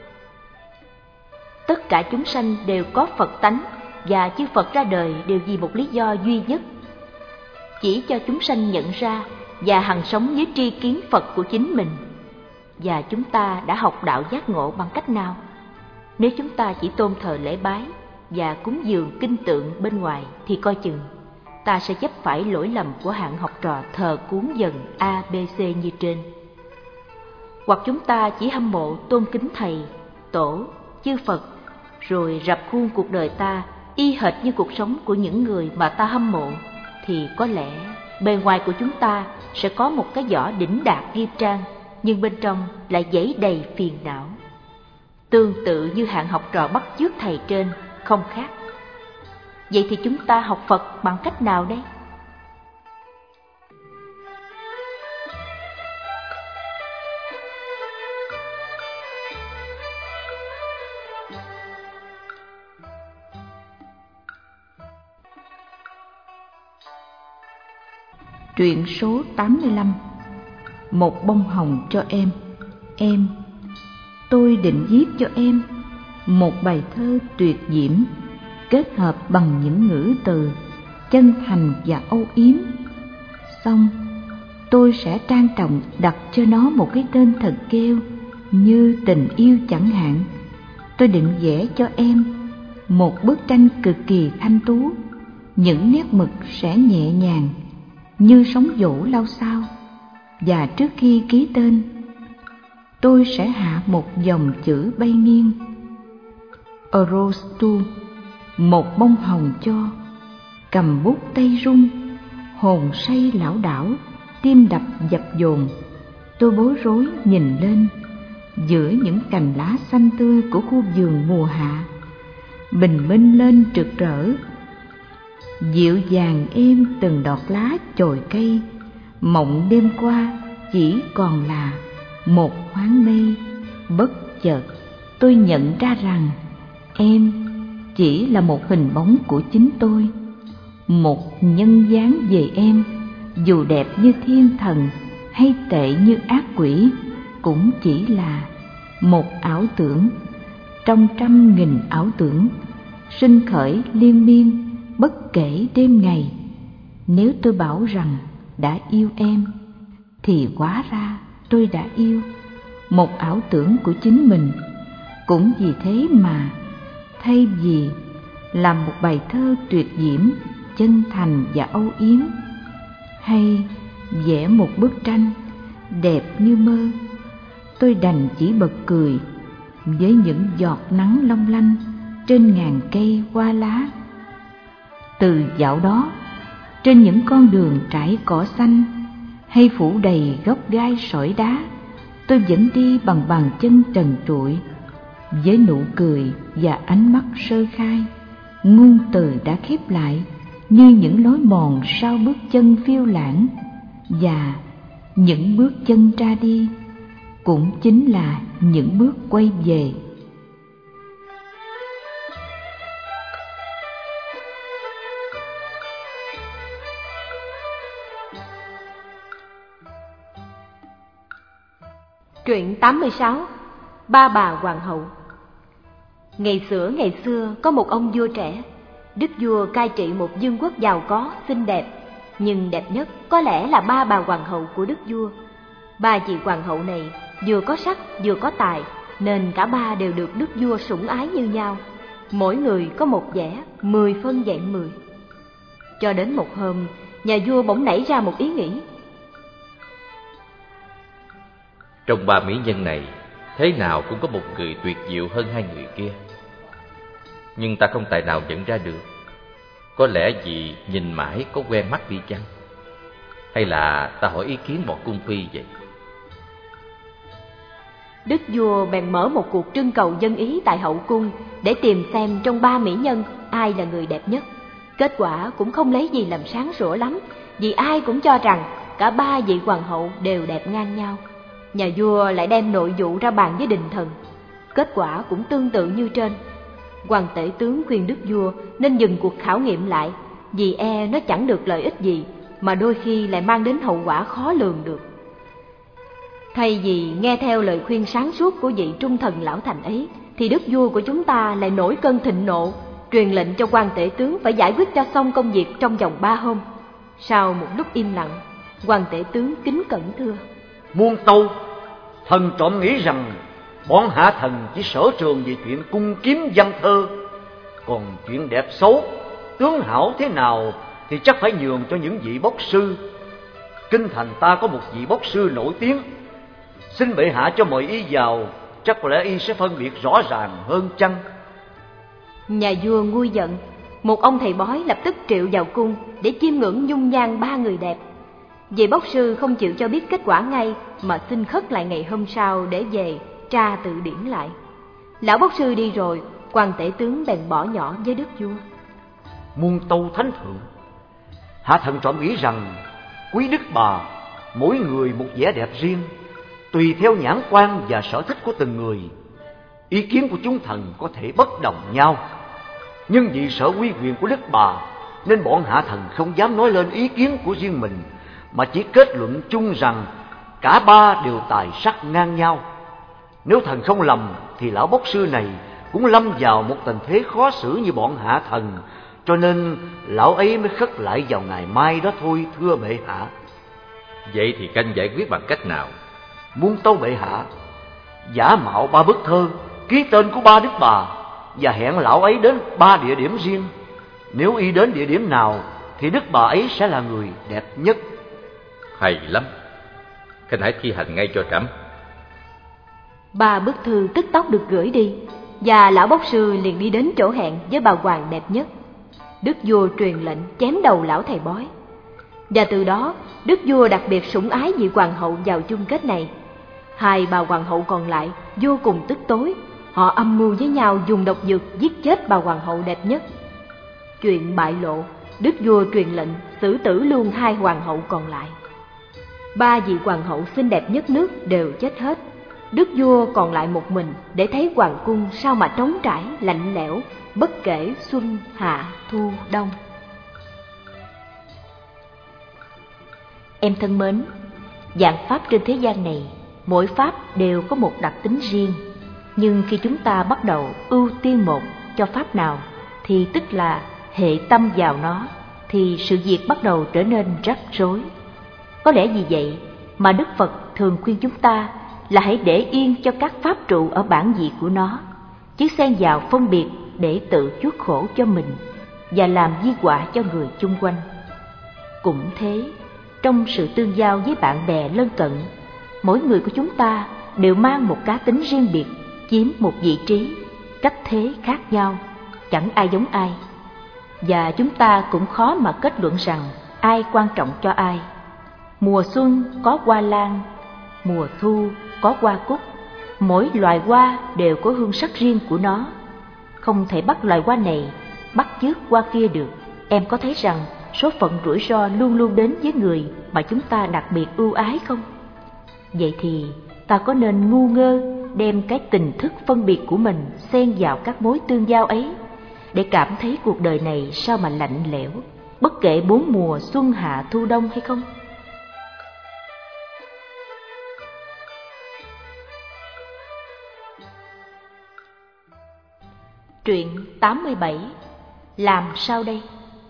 tất cả chúng sanh đều có Phật tánh, và chư Phật ra đời đều vì một lý do duy nhất, chỉ cho chúng sanh nhận ra và hằng sống với tri kiến Phật của chính mình. Và chúng ta đã học đạo giác ngộ bằng cách nào? Nếu chúng ta chỉ tôn thờ lễ bái và cúng dường kinh tượng bên ngoài thì coi chừng ta sẽ chấp phải lỗi lầm của hạng học trò thờ cúng dần A B C như trên. Hoặc chúng ta chỉ hâm mộ tôn kính thầy, tổ, chư Phật, rồi rập khuôn cuộc đời ta y hệt như cuộc sống của những người mà ta hâm mộ, thì có lẽ bề ngoài của chúng ta sẽ có một cái vỏ đỉnh đạt nghiêm trang, nhưng bên trong lại dẫy đầy phiền não. Tương tự như hạng học trò bắt chước thầy trên, không khác. Vậy thì chúng ta học Phật bằng cách nào đây? Truyện số tám mươi lăm. Một bông hồng cho em. Em, tôi định viết cho em một bài thơ tuyệt diễm, kết hợp bằng những ngữ từ chân thành và âu yếm. Xong, tôi sẽ trang trọng đặt cho nó một cái tên thật kêu như tình yêu chẳng hạn. Tôi định vẽ cho em một bức tranh cực kỳ thanh tú, những nét mực sẽ nhẹ nhàng như sóng vỗ lao xao. Và trước khi ký tên, tôi sẽ hạ một dòng chữ bay nghiêng: A rose to, một bông hồng cho. Cầm bút tay run, hồn say lảo đảo, tim đập dập dồn. Tôi bối rối nhìn lên, giữa những cành lá xanh tươi của khu vườn mùa hạ, bình minh lên rực rỡ. Dịu dàng êm từng đọt lá chồi cây, mộng đêm qua chỉ còn là một thoáng mây. Bất chợt tôi nhận ra rằng em chỉ là một hình bóng của chính tôi, một nhân dáng về em, dù đẹp như thiên thần hay tệ như ác quỷ, cũng chỉ là một ảo tưởng trong trăm nghìn ảo tưởng, sinh khởi liên miên bất kể đêm ngày. Nếu tôi bảo rằng đã yêu em, thì hóa ra tôi đã yêu một ảo tưởng của chính mình. Cũng vì thế mà thay vì làm một bài thơ tuyệt diễm, chân thành và âu yếm, hay vẽ một bức tranh đẹp như mơ, tôi đành chỉ bật cười với những giọt nắng long lanh trên ngàn cây hoa lá. Từ dạo đó, trên những con đường trải cỏ xanh hay phủ đầy gốc gai sỏi đá, tôi vẫn đi bằng bàn chân trần trụi, với nụ cười và ánh mắt sơ khai. Ngôn từ đã khép lại như những lối mòn sau bước chân phiêu lãng, và những bước chân ra đi cũng chính là những bước quay về. Truyện tám mươi sáu. Ba bà hoàng hậu. Ngày xưa ngày xưa có một ông vua trẻ. Đức vua cai trị một vương quốc giàu có, xinh đẹp, nhưng đẹp nhất có lẽ là ba bà hoàng hậu của đức vua. Ba chị hoàng hậu này vừa có sắc vừa có tài, nên cả ba đều được đức vua sủng ái như nhau. Mỗi người có một vẻ, mười phân dạng mười. Cho đến một hôm, nhà vua bỗng nảy ra một ý nghĩ. Trong ba mỹ nhân này, thế nào cũng có một người tuyệt diệu hơn hai người kia, nhưng ta không tài nào nhận ra được. Có lẽ vì nhìn mãi có quen mắt đi chăng? Hay là ta hỏi ý kiến bọn cung phi vậy? Đức vua bèn mở một cuộc trưng cầu dân ý tại hậu cung để tìm xem trong ba mỹ nhân ai là người đẹp nhất. Kết quả cũng không lấy gì làm sáng sủa lắm, vì ai cũng cho rằng cả ba vị hoàng hậu đều đẹp ngang nhau. Nhà vua lại đem nội vụ ra bàn với đình thần. Kết quả cũng tương tự như trên. Hoàng tể tướng khuyên đức vua nên dừng cuộc khảo nghiệm lại, vì e nó chẳng được lợi ích gì, mà đôi khi lại mang đến hậu quả khó lường được. Thay vì nghe theo lời khuyên sáng suốt của vị trung thần lão thành ấy, thì đức vua của chúng ta lại nổi cơn thịnh nộ, truyền lệnh cho quan tể tướng phải giải quyết cho xong công việc trong vòng ba hôm. Sau một lúc im lặng, quan tể tướng kính cẩn thưa: Muôn tâu, thần trộm nghĩ rằng bọn hạ thần chỉ sở trường về chuyện cung kiếm văn thơ, còn chuyện đẹp xấu, tướng hảo thế nào thì chắc phải nhường cho những vị bốc sư. Kinh thành ta có một vị bốc sư nổi tiếng, xin bệ hạ cho mời y vào, chắc có lẽ y sẽ phân biệt rõ ràng hơn chăng? Nhà vua nguôi giận, một ông thầy bói lập tức triệu vào cung để chiêm ngưỡng dung nhan ba người đẹp. Vị bốc sư không chịu cho biết kết quả ngay, mà xin khất lại ngày hôm sau để về tra tự điển lại. Lão bốc sư đi rồi, quan tể tướng bèn bỏ nhỏ với đức vua: Muôn tâu thánh thượng, hạ thần trộm nghĩ rằng quý đức bà mỗi người một vẻ đẹp riêng, tùy theo nhãn quan và sở thích của từng người. Ý kiến của chúng thần có thể bất đồng nhau, nhưng vì sở uy quyền của đức bà nên bọn hạ thần không dám nói lên ý kiến của riêng mình, mà chỉ kết luận chung rằng cả ba đều tài sắc ngang nhau. Nếu thần không lầm thì lão bốc sư này cũng lâm vào một tình thế khó xử như bọn hạ thần, cho nên lão ấy mới khất lại vào ngày mai đó thôi, thưa bệ hạ. Vậy thì canh giải quyết bằng cách nào? Muôn tâu bệ hạ, giả mạo ba bức thơ, ký tên của ba đức bà, và hẹn lão ấy đến ba địa điểm riêng. Nếu y đến địa điểm nào thì đức bà ấy sẽ là người đẹp nhất. Hay lắm, khanh hãy thi hành ngay cho trẫm. Ba bức thư tức tốc được gửi đi, và lão bốc sư liền đi đến chỗ hẹn với bà hoàng đẹp nhất. Đức vua truyền lệnh chém đầu lão thầy bói. Và từ đó, đức vua đặc biệt sủng ái vị hoàng hậu vào chung kết này. Hai bà hoàng hậu còn lại vô cùng tức tối, họ âm mưu với nhau dùng độc dược giết chết bà hoàng hậu đẹp nhất. Chuyện bại lộ, đức vua truyền lệnh xử tử luôn hai hoàng hậu còn lại. Ba vị hoàng hậu xinh đẹp nhất nước đều chết hết. Đức vua còn lại một mình để thấy hoàng cung sao mà trống trải, lạnh lẽo, bất kể xuân, hạ, thu, đông. Em thân mến, vạn pháp trên thế gian này, mỗi pháp đều có một đặc tính riêng. Nhưng khi chúng ta bắt đầu ưu tiên một cho pháp nào, thì tức là hệ tâm vào nó, thì sự việc bắt đầu trở nên rắc rối. Có lẽ vì vậy mà Đức Phật thường khuyên chúng ta là hãy để yên cho các pháp trụ ở bản vị của nó, chứ xen vào phân biệt để tự chuốc khổ cho mình và làm di họa cho người chung quanh. Cũng thế, trong sự tương giao với bạn bè lân cận, mỗi người của chúng ta đều mang một cá tính riêng biệt, chiếm một vị trí, cách thế khác nhau, chẳng ai giống ai. Và chúng ta cũng khó mà kết luận rằng ai quan trọng cho ai. Mùa xuân có hoa lan, mùa thu có hoa cúc, mỗi loài hoa đều có hương sắc riêng của nó. Không thể bắt loài hoa này bắt chước hoa kia được. Em có thấy rằng số phận rủi ro luôn luôn đến với người mà chúng ta đặc biệt ưu ái không? Vậy thì ta có nên ngu ngơ đem cái tình thức phân biệt của mình xen vào các mối tương giao ấy, để cảm thấy cuộc đời này sao mà lạnh lẽo, bất kể bốn mùa xuân hạ thu đông hay không? Truyện tám mươi bảy. Làm sao đây?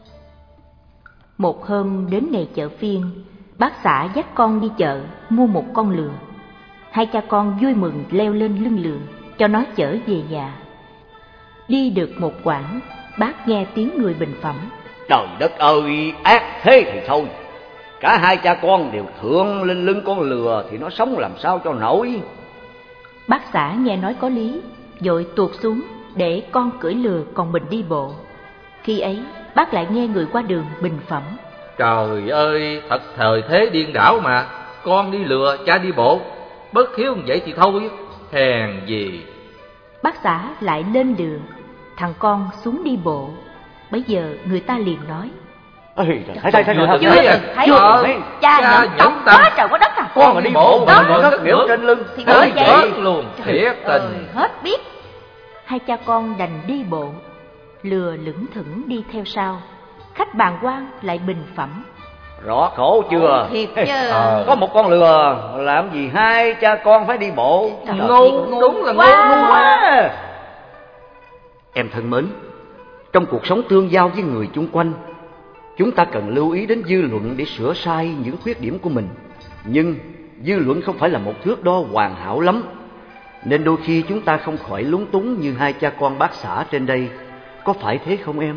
Một hôm đến ngày chợ phiên, bác xã dắt con đi chợ mua một con lừa. Hai cha con vui mừng leo lên lưng lừa cho nó chở về nhà. Đi được một quãng, bác nghe tiếng người bình phẩm: Trời đất ơi, ác thế thì thôi, cả hai cha con đều thượng lên lưng con lừa thì nó sống làm sao cho nổi. Bác xã nghe nói có lý, vội tuột xuống để con cưỡi lừa còn mình đi bộ. Khi ấy bác lại nghe người qua đường bình phẩm: Trời ơi, thật thời thế điên đảo mà, con đi lừa, cha đi bộ, bất hiếu vậy thì thôi, hèn gì. Bác xã lại lên lừa, thằng con xuống đi bộ. Bấy giờ người ta liền nói: Ê, thấy thấy thấy chưa thấy từng thấy à? thấy Ờ, thấy cha cha nhẫn nhẫn tâm tâm. quá trời quá đất à. Con mà đi bộ mà nó rất điểu trên lưng thì Tới bởi vậy chết luôn, thiệt tình. ừ, hết biết. Hai cha con đành đi bộ, lừa lững thững đi theo sau. Khách bàng quan lại bình phẩm: Rõ khổ chưa? Thiệt chứ. Ờ, có một con lừa làm gì hai cha con phải đi bộ? Trời, Ngu, đúng là ngu Ngu quá. quá. Em thân mến, trong cuộc sống tương giao với người chung quanh, chúng ta cần lưu ý đến dư luận để sửa sai những khuyết điểm của mình. Nhưng dư luận không phải là một thước đo hoàn hảo lắm, nên đôi khi chúng ta không khỏi lúng túng như hai cha con bác xã trên đây. Có phải thế không em?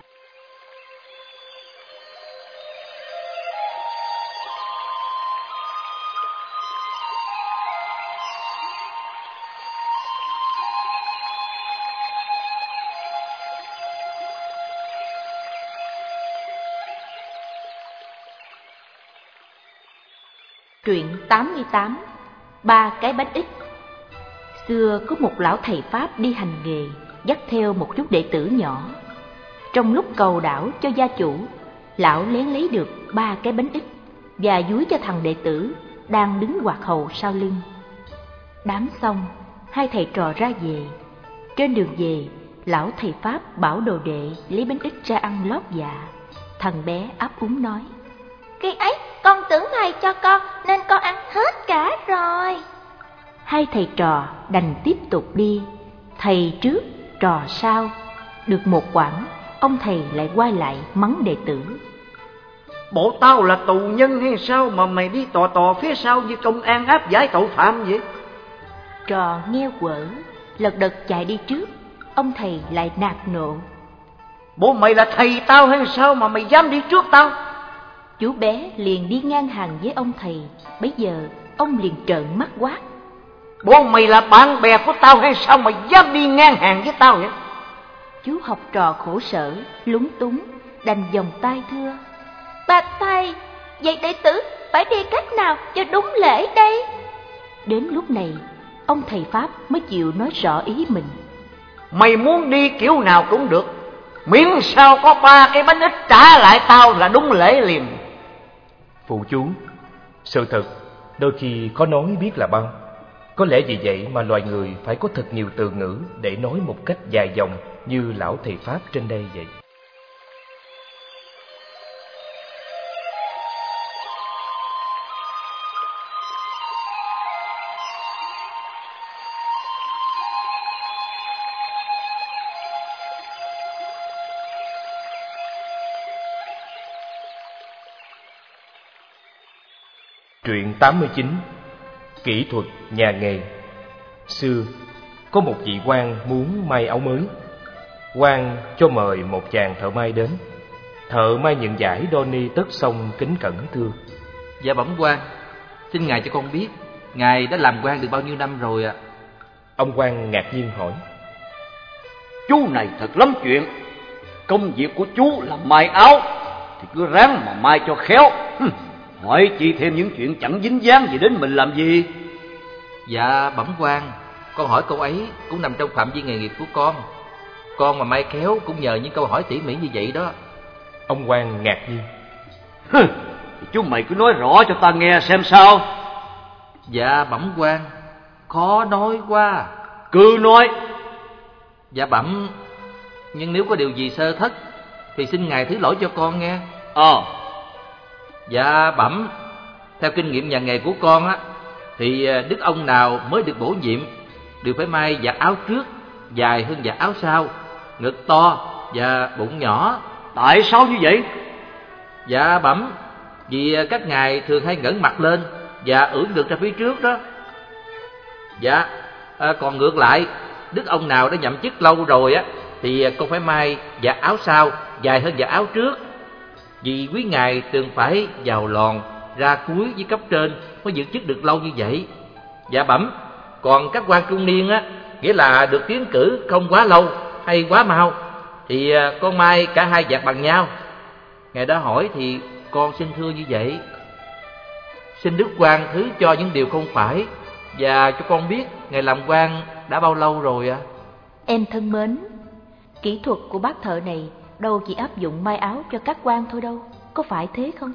Truyện tám mươi tám. Ba cái bánh ít. Xưa có một lão thầy Pháp đi hành nghề, dắt theo một chút đệ tử nhỏ. Trong lúc cầu đảo cho gia chủ, lão lén lấy được ba cái bánh ít và dúi cho thằng đệ tử đang đứng quạt hầu sau lưng. Đám xong, hai thầy trò ra về. Trên đường về, lão thầy Pháp bảo đồ đệ lấy bánh ít ra ăn lót dạ. Thằng bé ấp úng nói: Khi ấy con tưởng thầy cho con nên con ăn hết cả rồi. Hai thầy trò đành tiếp tục đi, thầy trước trò sau. Được một quãng, ông thầy lại quay lại mắng đệ tử: Bộ tao là tù nhân hay sao mà mày đi tò tò phía sau như công an áp giải tội phạm vậy? Trò nghe quở, lật đật chạy đi trước. Ông thầy lại nạt nộ: Bộ mày là thầy tao hay sao mà mày dám đi trước tao? Chú bé liền đi ngang hàng với ông thầy. Bấy giờ ông liền trợn mắt quát: Bộ mày là bạn bè của tao hay sao mà dám đi ngang hàng với tao vậy? Chú học trò khổ sở, lúng túng, đành vòng tay thưa: Bạch thầy, vậy đệ tử phải đi cách nào cho đúng lễ đây? Đến lúc này, ông thầy Pháp mới chịu nói rõ ý mình: Mày muốn đi kiểu nào cũng được, miễn sao có ba cái bánh ít trả lại tao là đúng lễ liền. Phụ chú, sự thật đôi khi có nói biết là bao. Có lẽ vì vậy mà loài người phải có thật nhiều từ ngữ để nói một cách dài dòng như lão thầy Pháp trên đây vậy. Truyện tám mươi chín. Kỹ thuật nhà nghề. Xưa có một vị quan muốn may áo mới. Quan cho mời một chàng thợ may đến. Thợ may nhận giải đo ni tất xong kính cẩn thưa: Dạ bẩm quan, xin ngài cho con biết ngài đã làm quan được bao nhiêu năm rồi ạ? Ông quan ngạc nhiên hỏi. Chú này thật lắm chuyện. Công việc của chú là may áo thì cứ ráng mà may cho khéo. Hừm, hỏi chi thêm những chuyện chẳng dính dáng gì đến mình làm gì? Dạ bẩm quan, con hỏi câu ấy cũng nằm trong phạm vi nghề nghiệp của con. Con mà may khéo cũng nhờ những câu hỏi tỉ mỉ như vậy đó. Ông quan ngạc nhiên. Hừ, chú mày cứ nói rõ cho ta nghe xem sao. Dạ bẩm quan, khó nói quá. Cứ nói. Dạ bẩm, nhưng nếu có điều gì sơ thất thì xin ngài thứ lỗi cho con nghe. Ờ. Dạ bẩm, theo kinh nghiệm nhà nghề của con á, thì đức ông nào mới được bổ nhiệm đều phải may vạt áo trước dài hơn vạt áo sau, ngực to và bụng nhỏ. Tại sao như vậy? Dạ bẩm, vì các ngài thường hay ngẩng mặt lên và ưỡn ngực ra phía trước đó. Dạ, à, còn ngược lại, đức ông nào đã nhậm chức lâu rồi á thì con phải may vạt áo sau dài hơn vạt áo trước, vì quý ngài thường phải vào lòn ra cuối với cấp trên mới giữ chức được lâu như vậy. Dạ bẩm, còn các quan trung niên á, nghĩa là được tiến cử không quá lâu hay quá mau, thì con may cả hai vạt bằng nhau. Ngài đã hỏi thì con xin thưa như vậy. Xin đức quan thứ cho những điều không phải, và cho con biết ngài làm quan đã bao lâu rồi ạ? À? Em thân mến, kỹ thuật của bác thợ này đâu chỉ áp dụng may áo cho các quan thôi đâu, có phải thế không?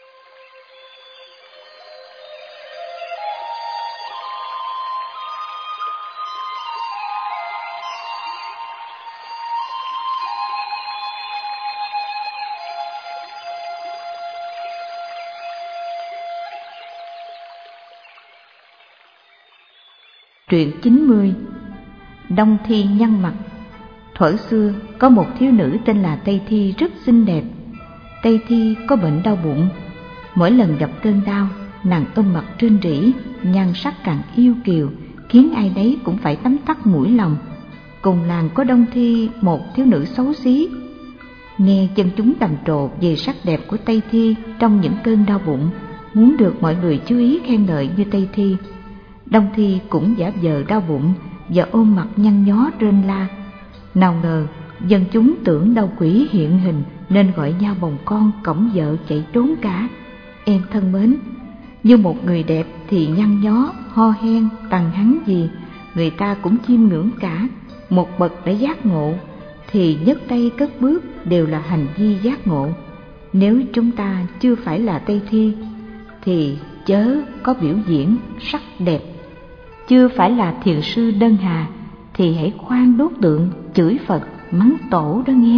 Truyện chín mươi. Đông Thi nhăn mặt. Thuở xưa có một thiếu nữ tên là Tây Thi rất xinh đẹp. Tây Thi có bệnh đau bụng. Mỗi lần gặp cơn đau, nàng ôm mặt rên rỉ, nhan sắc càng yêu kiều, khiến ai đấy cũng phải tấm tắc mũi lòng. Cùng làng có Đông Thi, một thiếu nữ xấu xí. Nghe dân chúng trầm trồ về sắc đẹp của Tây Thi trong những cơn đau bụng, muốn được mọi người chú ý khen ngợi như Tây Thi, Đông Thi cũng giả vờ đau bụng và ôm mặt nhăn nhó rên la. Nào ngờ dân chúng tưởng đau quỷ hiện hình nên gọi nhau bồng con cõng vợ chạy trốn cả. Em thân mến, như một người đẹp thì nhăn nhó, ho hen, tằng hắn gì người ta cũng chiêm ngưỡng cả. Một bậc đã giác ngộ thì nhấc tay cất bước đều là hành vi giác ngộ. Nếu chúng ta chưa phải là Tây Thi thì chớ có biểu diễn sắc đẹp. Chưa phải là thiền sư Đơn Hà thì hãy khoan đốt tượng, chửi Phật, mắng tổ đó nghe.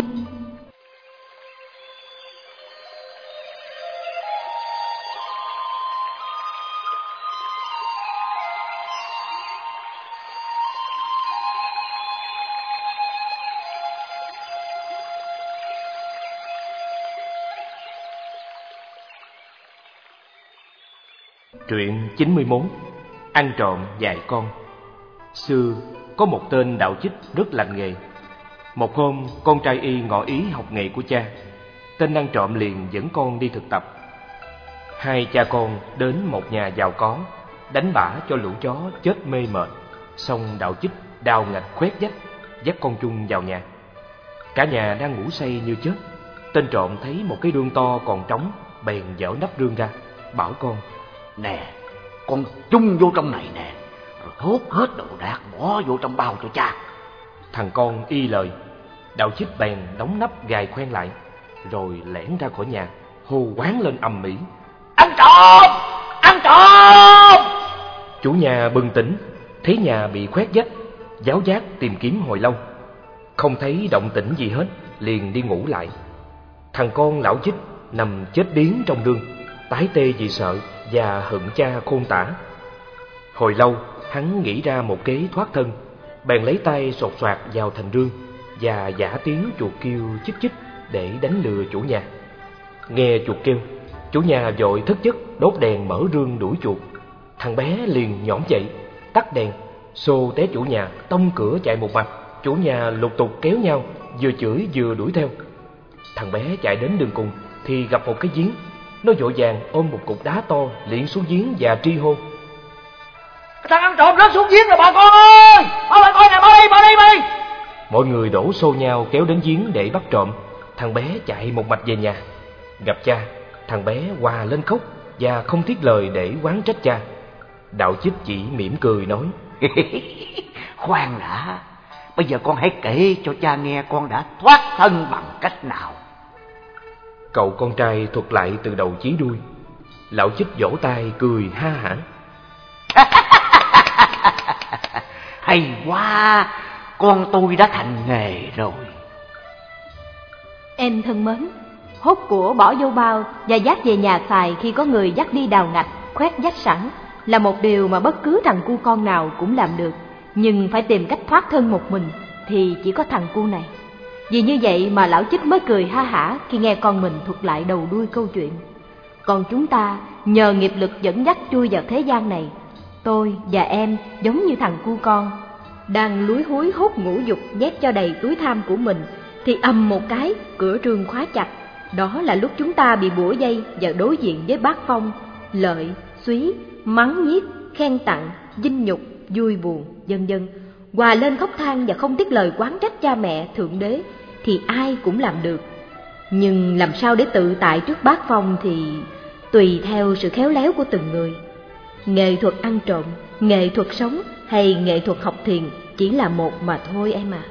Truyện chín mươi mốt. Ăn trộm dạy con. Xưa có một tên đạo chích rất lành nghề. Một hôm con trai y ngỏ ý học nghề của cha. Tên ăn trộm liền dẫn con đi thực tập. Hai cha con đến một nhà giàu có, đánh bả cho lũ chó chết mê mệt. Xong đạo chích đào ngạch khoét vách, dắt con chung vào nhà. Cả nhà đang ngủ say như chết. Tên trộm thấy một cái rương to còn trống, bèn dỡ nắp rương ra, bảo con: Nè, con chung vô trong này nè, rồi thốt hết đồ đạc bỏ vô trong bao cho cha. Thằng con y lời. Đạo chích bèn đóng nắp gài khoen lại, rồi lẻn ra khỏi nhà, hô quán lên ầm ĩ: Ăn trộm! Ăn trộm! Chủ nhà bừng tỉnh, thấy nhà bị khoét vách, giáo giác tìm kiếm hồi lâu, không thấy động tĩnh gì hết, liền đi ngủ lại. Thằng con lão chích nằm chết điếng trong rương, tái tê vì sợ và hận cha khôn tả. Hồi lâu hắn nghĩ ra một kế thoát thân, bèn lấy tay sột soạt vào thành rương và giả tiếng chuột kêu chích chích để đánh lừa chủ nhà. Nghe chuột kêu, chủ nhà vội thức giấc đốt đèn mở rương đuổi chuột. Thằng bé liền nhổm dậy, tắt đèn, xô té chủ nhà, tông cửa chạy một mạch. Chủ nhà lục tục kéo nhau, vừa chửi vừa đuổi theo. Thằng bé chạy đến đường cùng thì gặp một cái giếng. Nó vội vàng ôm một cục đá to liệng xuống giếng và tri hô: Thằng ăn trộm rớt xuống giếng rồi bà con ơi! Mau lại coi nè, mau đi, mau đi, mau đi! Mọi người đổ xô nhau kéo đến giếng để bắt trộm. Thằng bé chạy một mạch về nhà. Gặp cha, thằng bé òa lên khóc và không tiếc lời để oán trách cha. Đạo Chích chỉ mỉm cười nói: Khoan đã, bây giờ con hãy kể cho cha nghe con đã thoát thân bằng cách nào. Cậu con trai thuật lại từ đầu chí đuôi. Lão Chích vỗ tay cười ha hả. Hay quá, con tôi đã thành nghề rồi. Em thân mến, hốt của bỏ vô bao và dắt về nhà xài khi có người dắt đi đào ngạch, khoét vách sẵn là một điều mà bất cứ thằng cu con nào cũng làm được. Nhưng phải tìm cách thoát thân một mình thì chỉ có thằng cu này. Vì như vậy mà lão Chích mới cười ha hả khi nghe con mình thuật lại đầu đuôi câu chuyện. Còn chúng ta nhờ nghiệp lực dẫn dắt chui vào thế gian này. Tôi và em giống như thằng cu con, đang lúi húi hút ngũ dục nhét cho đầy túi tham của mình, thì ầm một cái, cửa trường khóa chặt. Đó là lúc chúng ta bị bủa dây và đối diện với bát phong, lợi, súy, mắng nhiếc, khen tặng, vinh nhục, vui buồn, vân vân. Hòa lên khóc than và không tiếc lời oán trách cha mẹ, thượng đế thì ai cũng làm được. Nhưng làm sao để tự tại trước bát phong thì tùy theo sự khéo léo của từng người. Nghệ thuật ăn trộm, nghệ thuật sống hay nghệ thuật học thiền chỉ là một mà thôi em à.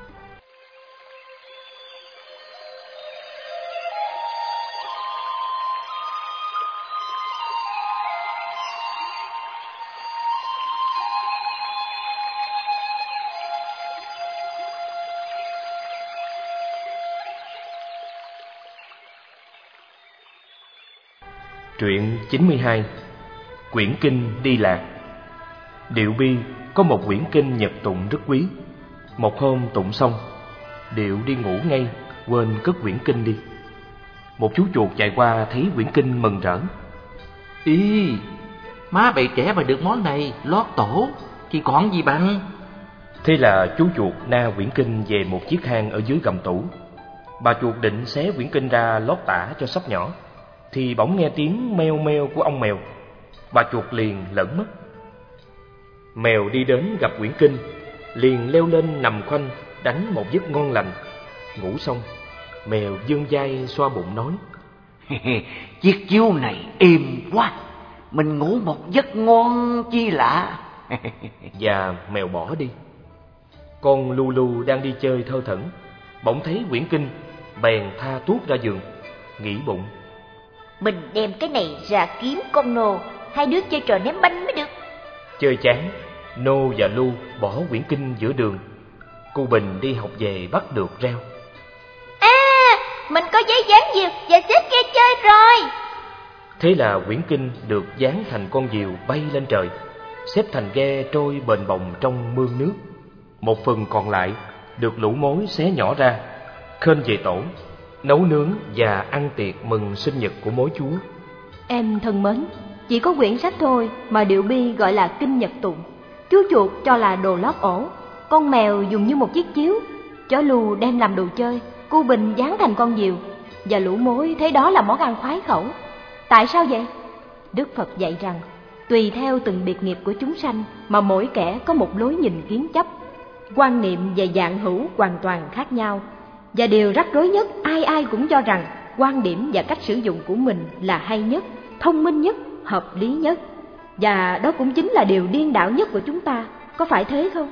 Truyện chín mươi hai. Quyển kinh Đi Lạc. Điệu Bi có một quyển kinh nhật tụng rất quý. Một hôm tụng xong, Điệu đi ngủ ngay, quên cất quyển kinh đi. Một chú chuột chạy qua thấy quyển kinh mừng rỡ. Ý, má bầy trẻ mà được món này lót tổ thì còn gì bằng. Thế là chú chuột na quyển kinh về một chiếc hang ở dưới gầm tủ. Bà chuột định xé quyển kinh ra lót tả cho sắp nhỏ, thì bỗng nghe tiếng meo meo của ông mèo. Bà chuột liền lẫn mất. Mèo đi đến gặp quyển kinh, liền leo lên nằm khoanh, đánh một giấc ngon lành. Ngủ xong, mèo vươn vai xoa bụng nói: Chiếc chiếu này êm quá, mình ngủ một giấc ngon chi lạ. Và mèo bỏ đi. Con Lu Lu đang đi chơi thơ thẩn, bỗng thấy quyển kinh, bèn tha tuốt ra giường, nghĩ bụng: Mình đem cái này ra kiếm con Nô, hai đứa chơi trò ném banh mới được. Chơi chán, Nô và Lu bỏ quyển kinh giữa đường. Cô Bình đi học về bắt được reo: À, mình có giấy dán diều và xếp kia chơi rồi. Thế là quyển kinh được dán thành con diều bay lên trời, xếp thành ghe trôi bềnh bồng trong mương nước. Một phần còn lại được lũ mối xé nhỏ ra, khênh về tổ, nấu nướng và ăn tiệc mừng sinh nhật của mối chúa. Em thân mến, chỉ có quyển sách thôi mà Điệu Bi gọi là kinh nhật tụng. Chú chuột cho là đồ lót ổ, con mèo dùng như một chiếc chiếu, chó Lu đem làm đồ chơi, cô Bình dán thành con diều, và lũ mối thấy đó là món ăn khoái khẩu. Tại sao vậy? Đức Phật dạy rằng tùy theo từng biệt nghiệp của chúng sanh mà mỗi kẻ có một lối nhìn kiến chấp, quan niệm và dạng hữu hoàn toàn khác nhau. Và điều rắc rối nhất, ai ai cũng cho rằng quan điểm và cách sử dụng của mình là hay nhất, thông minh nhất, hợp lý nhất. Và đó cũng chính là điều điên đảo nhất của chúng ta, có phải thế không?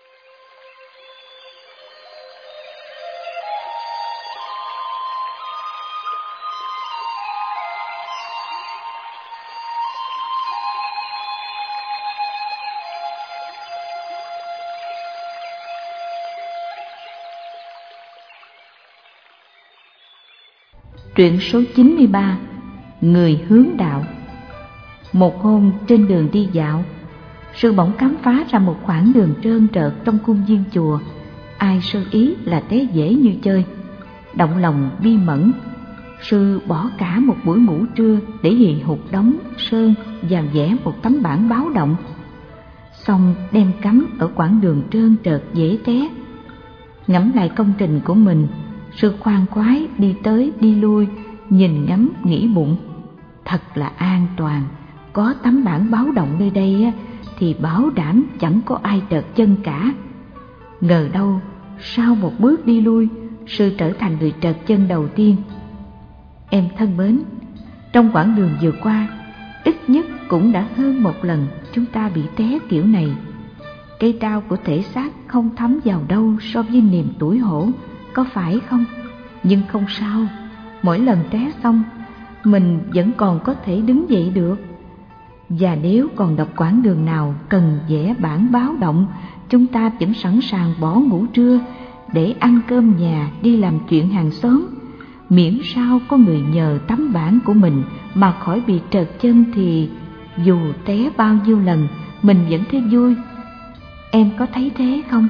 Truyện số chín mươi ba. Người hướng đạo. Một hôm trên đường đi dạo, sư bỗng khám phá ra một khoảng đường trơn trợt trong khuôn viên chùa. Ai sơ ý là té dễ như chơi. Động lòng bi mẫn, sư bỏ cả một buổi ngủ trưa để hì hục đóng sơn và vẽ một tấm bảng báo động, xong đem cắm ở quãng đường trơn trợt dễ té. Ngẫm lại công trình của mình, sư khoan khoái đi tới đi lui, nhìn ngắm nghĩ bụng: thật là an toàn, có tấm bảng báo động nơi đây thì bảo đảm chẳng có ai trợt chân cả. Ngờ đâu sau một bước đi lui, sư trở thành người trợt chân đầu tiên. Em thân mến, trong quãng đường vừa qua, ít nhất cũng đã hơn một lần chúng ta bị té kiểu này. Cây đau của thể xác không thấm vào đâu so với niềm tủi hổ, có phải không? Nhưng không sao, mỗi lần té xong, mình vẫn còn có thể đứng dậy được. Và nếu còn gặp quãng đường nào cần vẽ bảng báo động, chúng ta vẫn sẵn sàng bỏ ngủ trưa để ăn cơm nhà, đi làm chuyện hàng xóm. Miễn sao có người nhờ tấm bảng của mình mà khỏi bị trợt chân thì dù té bao nhiêu lần mình vẫn thấy vui. Em có thấy thế không?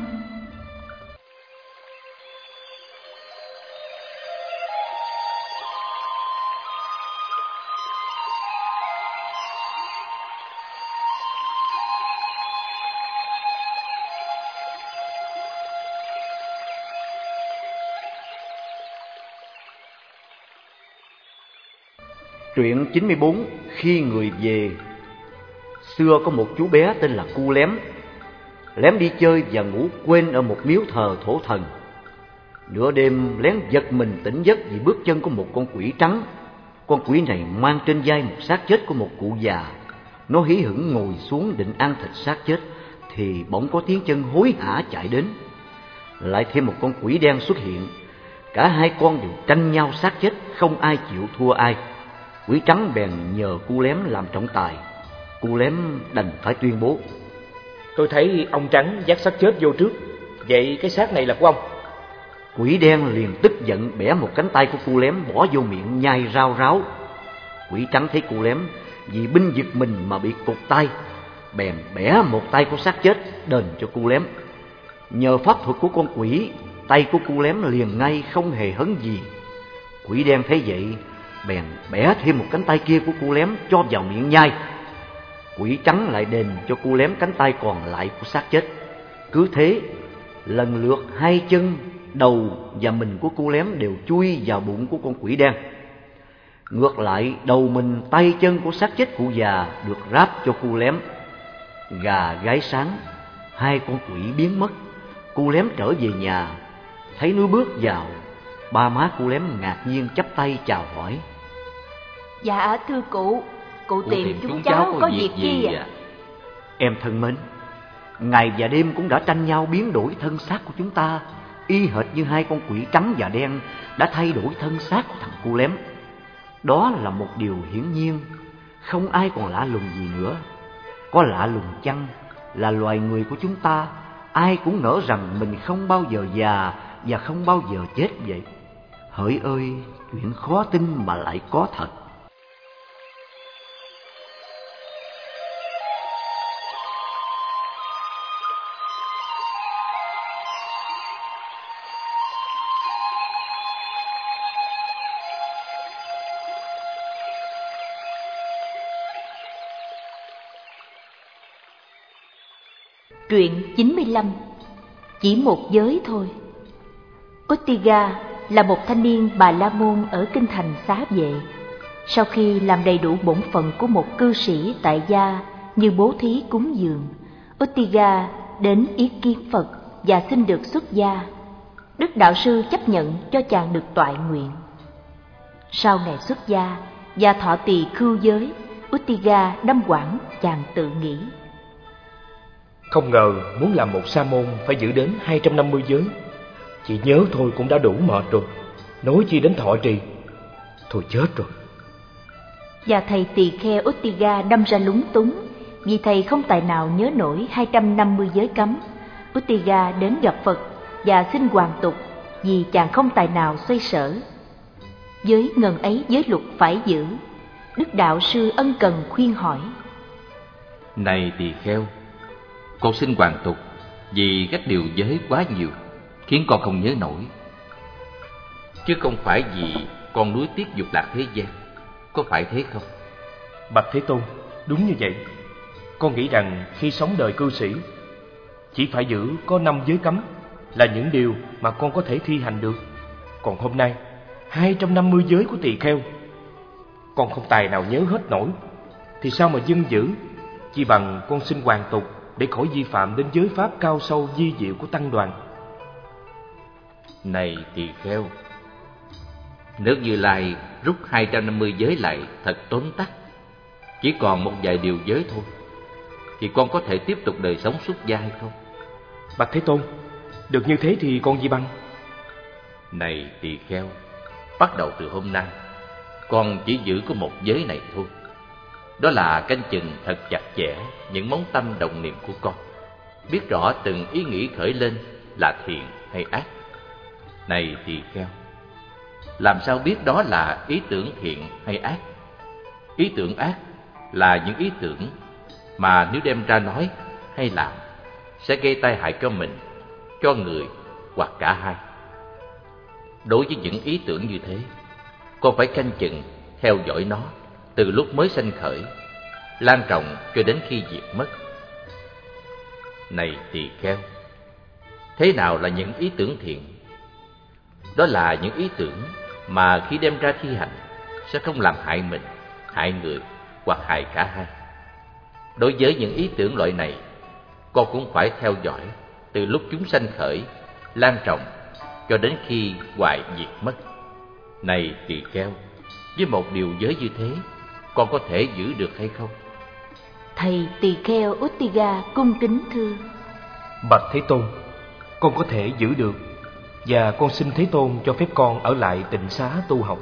Truyện chín mươi bốn. Khi người về. Xưa có một chú bé tên là Cu Lém. Lém đi chơi và ngủ quên ở một miếu thờ thổ thần. Nửa đêm lén giật mình tỉnh giấc vì bước chân của một con quỷ trắng. Con quỷ này mang trên vai một xác chết của một cụ già. Nó hí hửng ngồi xuống định ăn thịt xác chết thì bỗng có tiếng chân hối hả chạy đến. Lại thêm một con quỷ đen xuất hiện. Cả hai con đều tranh nhau xác chết, không ai chịu thua ai. Quỷ trắng bèn nhờ Cu Lém làm trọng tài. Cu Lém đành phải tuyên bố: Tôi thấy ông trắng dắt xác chết vô trước, vậy cái xác này là của ông. Quỷ đen liền tức giận bẻ một cánh tay của Cu Lém bỏ vô miệng nhai rau ráo. Quỷ trắng thấy Cu Lém vì binh giật mình mà bị cụt tay, bèn bẻ một tay của xác chết đền cho Cu Lém. Nhờ pháp thuật của con quỷ, tay của Cu Lém liền ngay không hề hấn gì. Quỷ đen thấy vậy bèn bẻ thêm một cánh tay kia của Cu Lém cho vào miệng nhai. Quỷ trắng lại đền cho Cu Lém cánh tay còn lại của xác chết. Cứ thế, lần lượt hai chân, đầu và mình của Cu Lém đều chui vào bụng của con quỷ đen. Ngược lại, đầu mình, tay chân của xác chết cụ già được ráp cho Cu Lém. Gà gáy sáng, hai con quỷ biến mất. Cu Lém trở về nhà, thấy núi bước vào. Ba má Cu Lém ngạc nhiên chắp tay chào hỏi: Dạ thưa cụ, cụ Cụ tìm tìm chúng chúng cháu cháu có có việc việc chi gì ạ? ạ? Em thân mến, ngày và đêm cũng đã tranh nhau biến đổi thân xác của chúng ta, y hệt như hai con quỷ trắng và đen đã thay đổi thân xác của thằng Cu Lém. Đó là một điều hiển nhiên, không ai còn lạ lùng gì nữa. Có lạ lùng chăng là loài người của chúng ta ai cũng ngỡ rằng mình không bao giờ già và không bao giờ chết vậy. Hỡi ơi, chuyện khó tin mà lại có thật. Truyện chín mươi lăm. Chỉ một giới thôi. Ortiga là một thanh niên Bà La Môn ở kinh thành Xá Vệ. Sau khi làm đầy đủ bổn phận của một cư sĩ tại gia như bố thí cúng dường, Ortiga đến ý kiến Phật và xin được xuất gia. Đức đạo sư chấp nhận cho chàng được toại nguyện. Sau ngày xuất gia và thọ tỳ khưu giới, Ortiga đâm quảng chàng tự nghĩ: Không ngờ muốn làm một sa môn phải giữ đến hai trăm năm mươi giới. Chỉ nhớ thôi cũng đã đủ mệt rồi, nói chi đến thọ trì. Thôi chết rồi. Và thầy tỳ kheo Ortiga đâm ra lúng túng, vì thầy không tài nào nhớ nổi hai trăm năm mươi giới cấm. Ortiga đến gặp Phật và xin hoàn tục, vì chàng không tài nào xoay sở. Giới ngần ấy giới luật phải giữ. Đức đạo sư ân cần khuyên hỏi: Này tỳ kheo, con xin hoàn tục vì các điều giới quá nhiều khiến con không nhớ nổi, chứ không phải vì con nuối tiếc dục lạc thế gian. Có phải thế không? Bạch Thế Tôn, đúng như vậy. Con nghĩ rằng khi sống đời cư sĩ, chỉ phải giữ có năm giới cấm là những điều mà con có thể thi hành được. Còn hôm nay hai trăm năm mươi giới của tỳ kheo con không tài nào nhớ hết nổi, thì sao mà dân giữ? Chi bằng con xin hoàn tục để khỏi vi phạm đến giới pháp cao sâu vi diệu của tăng đoàn. Này tỳ kheo, nếu Như Lai rút hai trăm năm mươi giới lại thật tóm tắt, chỉ còn một vài điều giới thôi, thì con có thể tiếp tục đời sống xuất gia hay không? Bạch Thế Tôn, được như thế thì con gì bằng? Này tỳ kheo, bắt đầu từ hôm nay, con chỉ giữ có một giới này thôi. Đó là canh chừng thật chặt chẽ những món tâm động niệm của con, biết rõ từng ý nghĩ khởi lên là thiện hay ác. Này tỳ kheo, làm sao biết đó là ý tưởng thiện hay ác? Ý tưởng ác là những ý tưởng mà nếu đem ra nói hay làm sẽ gây tai hại cho mình, cho người hoặc cả hai. Đối với những ý tưởng như thế, con phải canh chừng theo dõi nó từ lúc mới sanh khởi, lan rộng cho đến khi diệt mất. Này tỳ kheo, thế nào là những ý tưởng thiện? Đó là những ý tưởng mà khi đem ra thi hành sẽ không làm hại mình, hại người hoặc hại cả hai. Đối với những ý tưởng loại này, con cũng phải theo dõi từ lúc chúng sanh khởi, lan rộng cho đến khi hoại diệt mất. Này tỳ kheo, với một điều giới như thế, con có thể giữ được hay không? Thầy tỳ kheo Uttiga cung kính thưa: Bạch Thế Tôn, con có thể giữ được, và con xin Thế Tôn cho phép con ở lại tịnh xá tu học.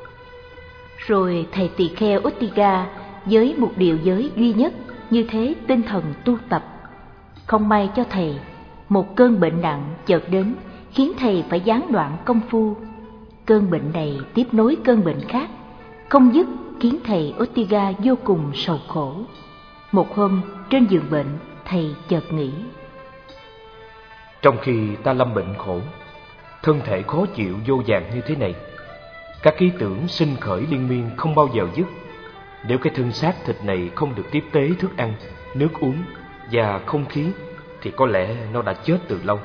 Rồi thầy tỳ kheo Uttiga với một điều giới duy nhất như thế tinh thần tu tập. Không may cho thầy, một cơn bệnh nặng chợt đến khiến thầy phải gián đoạn công phu. Cơn bệnh này tiếp nối cơn bệnh khác, không dứt, khiến thầy Uttiga vô cùng sầu khổ. Một hôm trên giường bệnh, thầy chợt nghĩ: trong khi ta lâm bệnh khổ, thân thể khó chịu vô vàn như thế này, các ý tưởng sinh khởi liên miên không bao giờ dứt. Nếu cái thân xác thịt này không được tiếp tế thức ăn, nước uống và không khí, thì có lẽ nó đã chết từ lâu.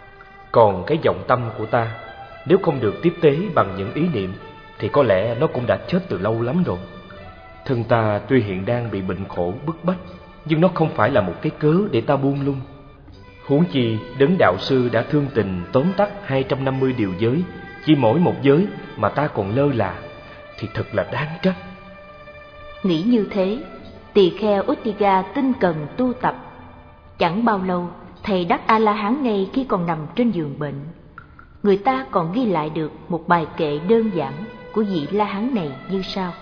Còn cái vọng tâm của ta, nếu không được tiếp tế bằng những ý niệm, thì có lẽ nó cũng đã chết từ lâu lắm rồi. Thân ta tuy hiện đang bị bệnh khổ bức bách, nhưng nó không phải là một cái cớ để ta buông lung. Huống chi đấng đạo sư đã thương tình tóm tắt hai trăm năm mươi điều giới, chỉ mỗi một giới mà ta còn lơ là, thì thật là đáng trách. Nghĩ như thế, tỳ kheo Uttiga tinh cần tu tập. Chẳng bao lâu, thầy đắc A-la-hán ngay khi còn nằm trên giường bệnh. Người ta còn ghi lại được một bài kệ đơn giản của vị La-hán này như sau: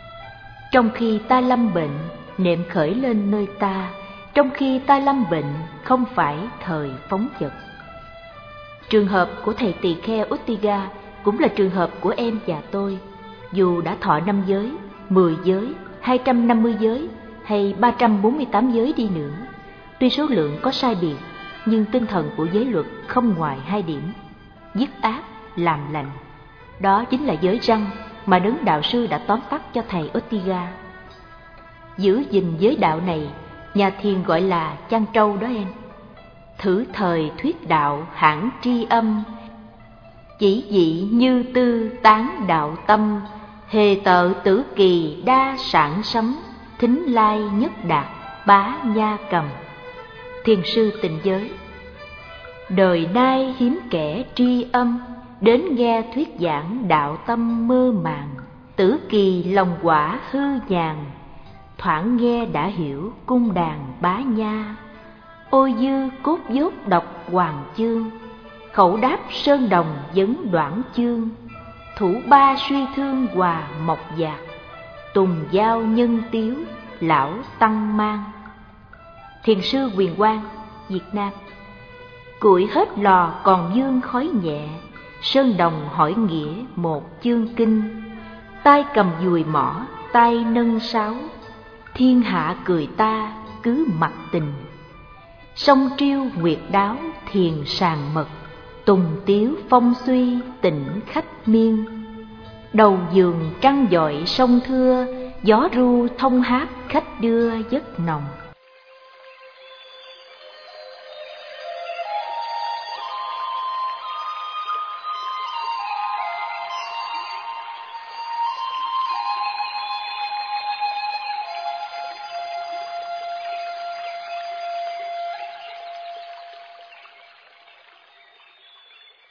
trong khi ta lâm bệnh, niệm khởi lên nơi ta. Trong khi ta lâm bệnh, không phải thời phóng dật. Trường hợp của thầy tỳ kheo Uttiga cũng là trường hợp của em và tôi. Dù đã thọ năm giới, mười giới, hai trăm năm mươi giới hay ba trăm bốn mươi tám giới đi nữa, tuy số lượng có sai biệt, nhưng tinh thần của giới luật không ngoài hai điểm: dứt ác, làm lành. Đó chính là giới răng mà đấng đạo sư đã tóm tắt cho thầy Uttiga. Giữ gìn giới đạo này, nhà thiền gọi là chăn trâu đó em. Thử thời thuyết đạo hãng tri âm, chỉ dị như tư tán đạo tâm. Hề tợ tử kỳ đa sản sấm, thính lai nhất đạt bá nha cầm. Thiền sư tịnh giới: đời nay hiếm kẻ tri âm, đến nghe thuyết giảng đạo tâm mơ màng. Tử kỳ lòng quả hư nhàn, thoảng nghe đã hiểu cung đàn bá nha. Ôi dư cốt dốt đọc hoàng chương, khẩu đáp sơn đồng vấn đoạn chương. Thủ ba suy thương hòa mộc dạc, tùng giao nhân tiếu lão tăng mang. Thiền sư Quyền Quang, Việt Nam: củi hết lò còn dương khói nhẹ, sơn đồng hỏi nghĩa một chương kinh. tay cầm dùi mỏ, tay nâng sáo, thiên hạ cười ta cứ mặc tình. Sông triêu nguyệt đáo thiền sàng mật, tùng tiếu phong suy tỉnh khách miên. Đầu giường trăng dọi sông thưa, gió ru thông hát khách đưa giấc nồng.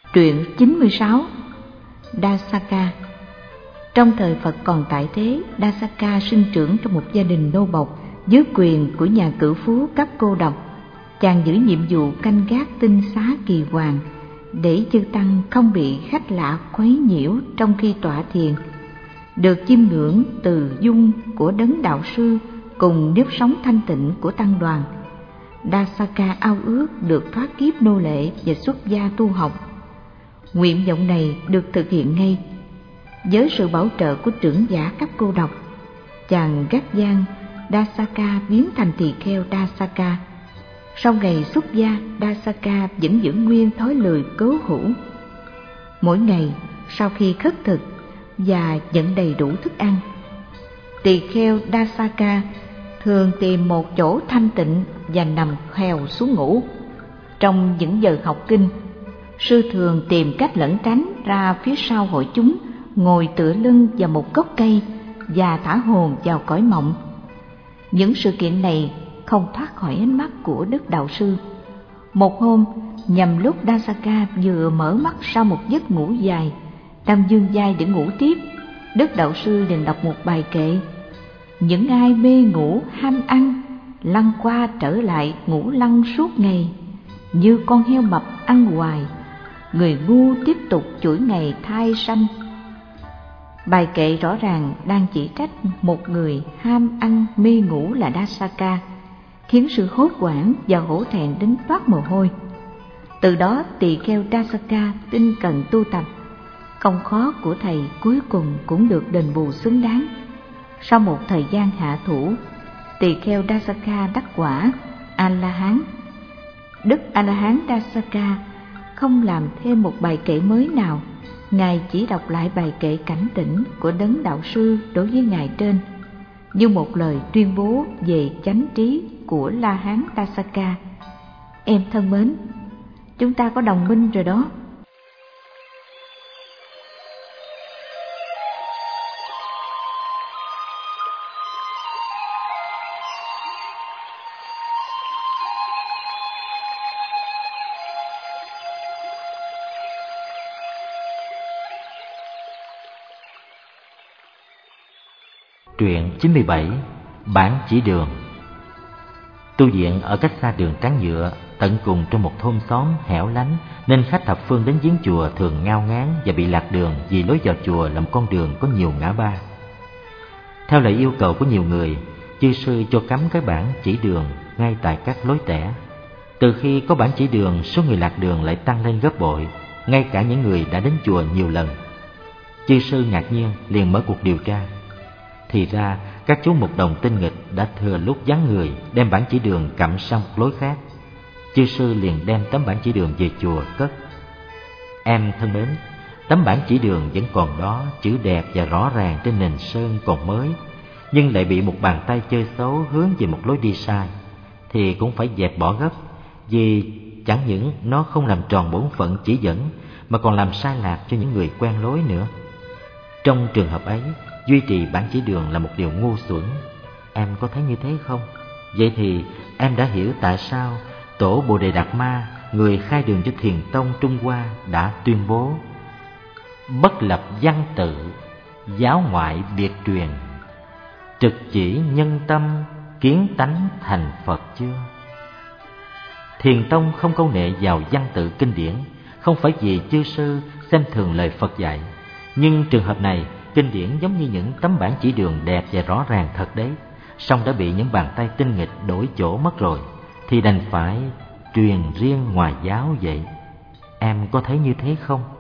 Truyện chín mươi sáu. Dasaka. Trong thời Phật còn tại thế, Dasaka sinh trưởng trong một gia đình nô bộc dưới quyền của nhà cử phú cấp cô độc. Chàng giữ nhiệm vụ canh gác tinh xá Kỳ Hoàng để chư tăng không bị khách lạ quấy nhiễu trong khi tọa thiền. Được chiêm ngưỡng từ dung của đấng đạo sư cùng nếp sống thanh tịnh của tăng đoàn, Dasaka ao ước được thoát kiếp nô lệ và xuất gia tu học. Nguyện vọng này được thực hiện ngay. Với sự bảo trợ của trưởng giả cấp cô độc, chàng gác gian Dasaka biến thành tỳ kheo Dasaka. Sau ngày xuất gia, Dasaka vẫn giữ nguyên thói lười cố hữu. Mỗi ngày sau khi khất thực và nhận đầy đủ thức ăn, tỳ kheo Dasaka thường tìm một chỗ thanh tịnh và nằm khèo xuống ngủ. Trong những giờ học kinh, sư thường tìm cách lẩn tránh ra phía sau hội chúng, ngồi tựa lưng vào một gốc cây và thả hồn vào cõi mộng. Những sự kiện này không thoát khỏi ánh mắt của Đức Đạo Sư. Một hôm, nhằm lúc Dasaka vừa mở mắt sau một giấc ngủ dài, đang vươn vai để ngủ tiếp, Đức Đạo Sư liền đọc một bài kệ: những ai mê ngủ ham ăn, lăn qua trở lại ngủ lăn suốt ngày, như con heo mập ăn hoài, người ngu tiếp tục chuỗi ngày thai sanh. Bài kệ rõ ràng đang chỉ trách một người ham ăn mê ngủ là Dasaka, khiến sự hốt hoảng và hổ thẹn đến toát mồ hôi. Từ đó tỳ kheo Dasaka tinh cần tu tập, công khó của thầy cuối cùng cũng được đền bù xứng đáng. Sau một thời gian hạ thủ, tỳ kheo Dasaka đắc quả A-la-hán. Đức A-la-hán Dasaka không làm thêm một bài kệ mới nào, Ngài chỉ đọc lại bài kệ cảnh tỉnh của đấng đạo sư đối với Ngài trên, như một lời tuyên bố về chánh trí của La-hán Dasaka. Em thân mến, chúng ta có đồng minh rồi đó. Truyện chín mươi bảy. Bản chỉ đường. Tu viện ở cách xa đường tráng nhựa, tận cùng trong một thôn xóm hẻo lánh, nên khách thập phương đến viếng chùa thường ngao ngán và bị lạc đường vì lối vào chùa là một con đường có nhiều ngã ba. Theo lời yêu cầu của nhiều người, chư sư cho cắm cái bảng chỉ đường ngay tại các lối tẻ. Từ khi có bản chỉ đường, số người lạc đường lại tăng lên gấp bội, ngay cả những người đã đến chùa nhiều lần. Chư sư ngạc nhiên liền mở cuộc điều tra. Thì ra các chú mục đồng tinh nghịch đã thừa lúc vắng người đem bản chỉ đường cắm sang một lối khác. Chư sư liền đem tấm bản chỉ đường về chùa cất. Em thân mến, tấm bản chỉ đường vẫn còn đó, chữ đẹp và rõ ràng trên nền sơn còn mới, nhưng lại bị một bàn tay chơi xấu hướng về một lối đi sai, thì cũng phải dẹp bỏ gấp, vì chẳng những nó không làm tròn bổn phận chỉ dẫn, mà còn làm sai lạc cho những người quen lối nữa. Trong trường hợp ấy, duy trì bản chỉ đường là một điều ngu xuẩn. Em có thấy như thế không? Vậy thì em đã hiểu tại sao Tổ Bồ Đề Đạt Ma, người khai đường cho Thiền Tông Trung Hoa, đã tuyên bố: bất lập văn tự, giáo ngoại biệt truyền, trực chỉ nhân tâm, kiến tánh thành Phật chưa? Thiền Tông không câu nệ vào văn tự kinh điển, không phải vì chư sư xem thường lời Phật dạy, nhưng trường hợp này kinh điển giống như những tấm bản chỉ đường đẹp và rõ ràng thật đấy, song đã bị những bàn tay tinh nghịch đổi chỗ mất rồi, thì đành phải truyền riêng ngoài giáo vậy. Em có thấy như thế không?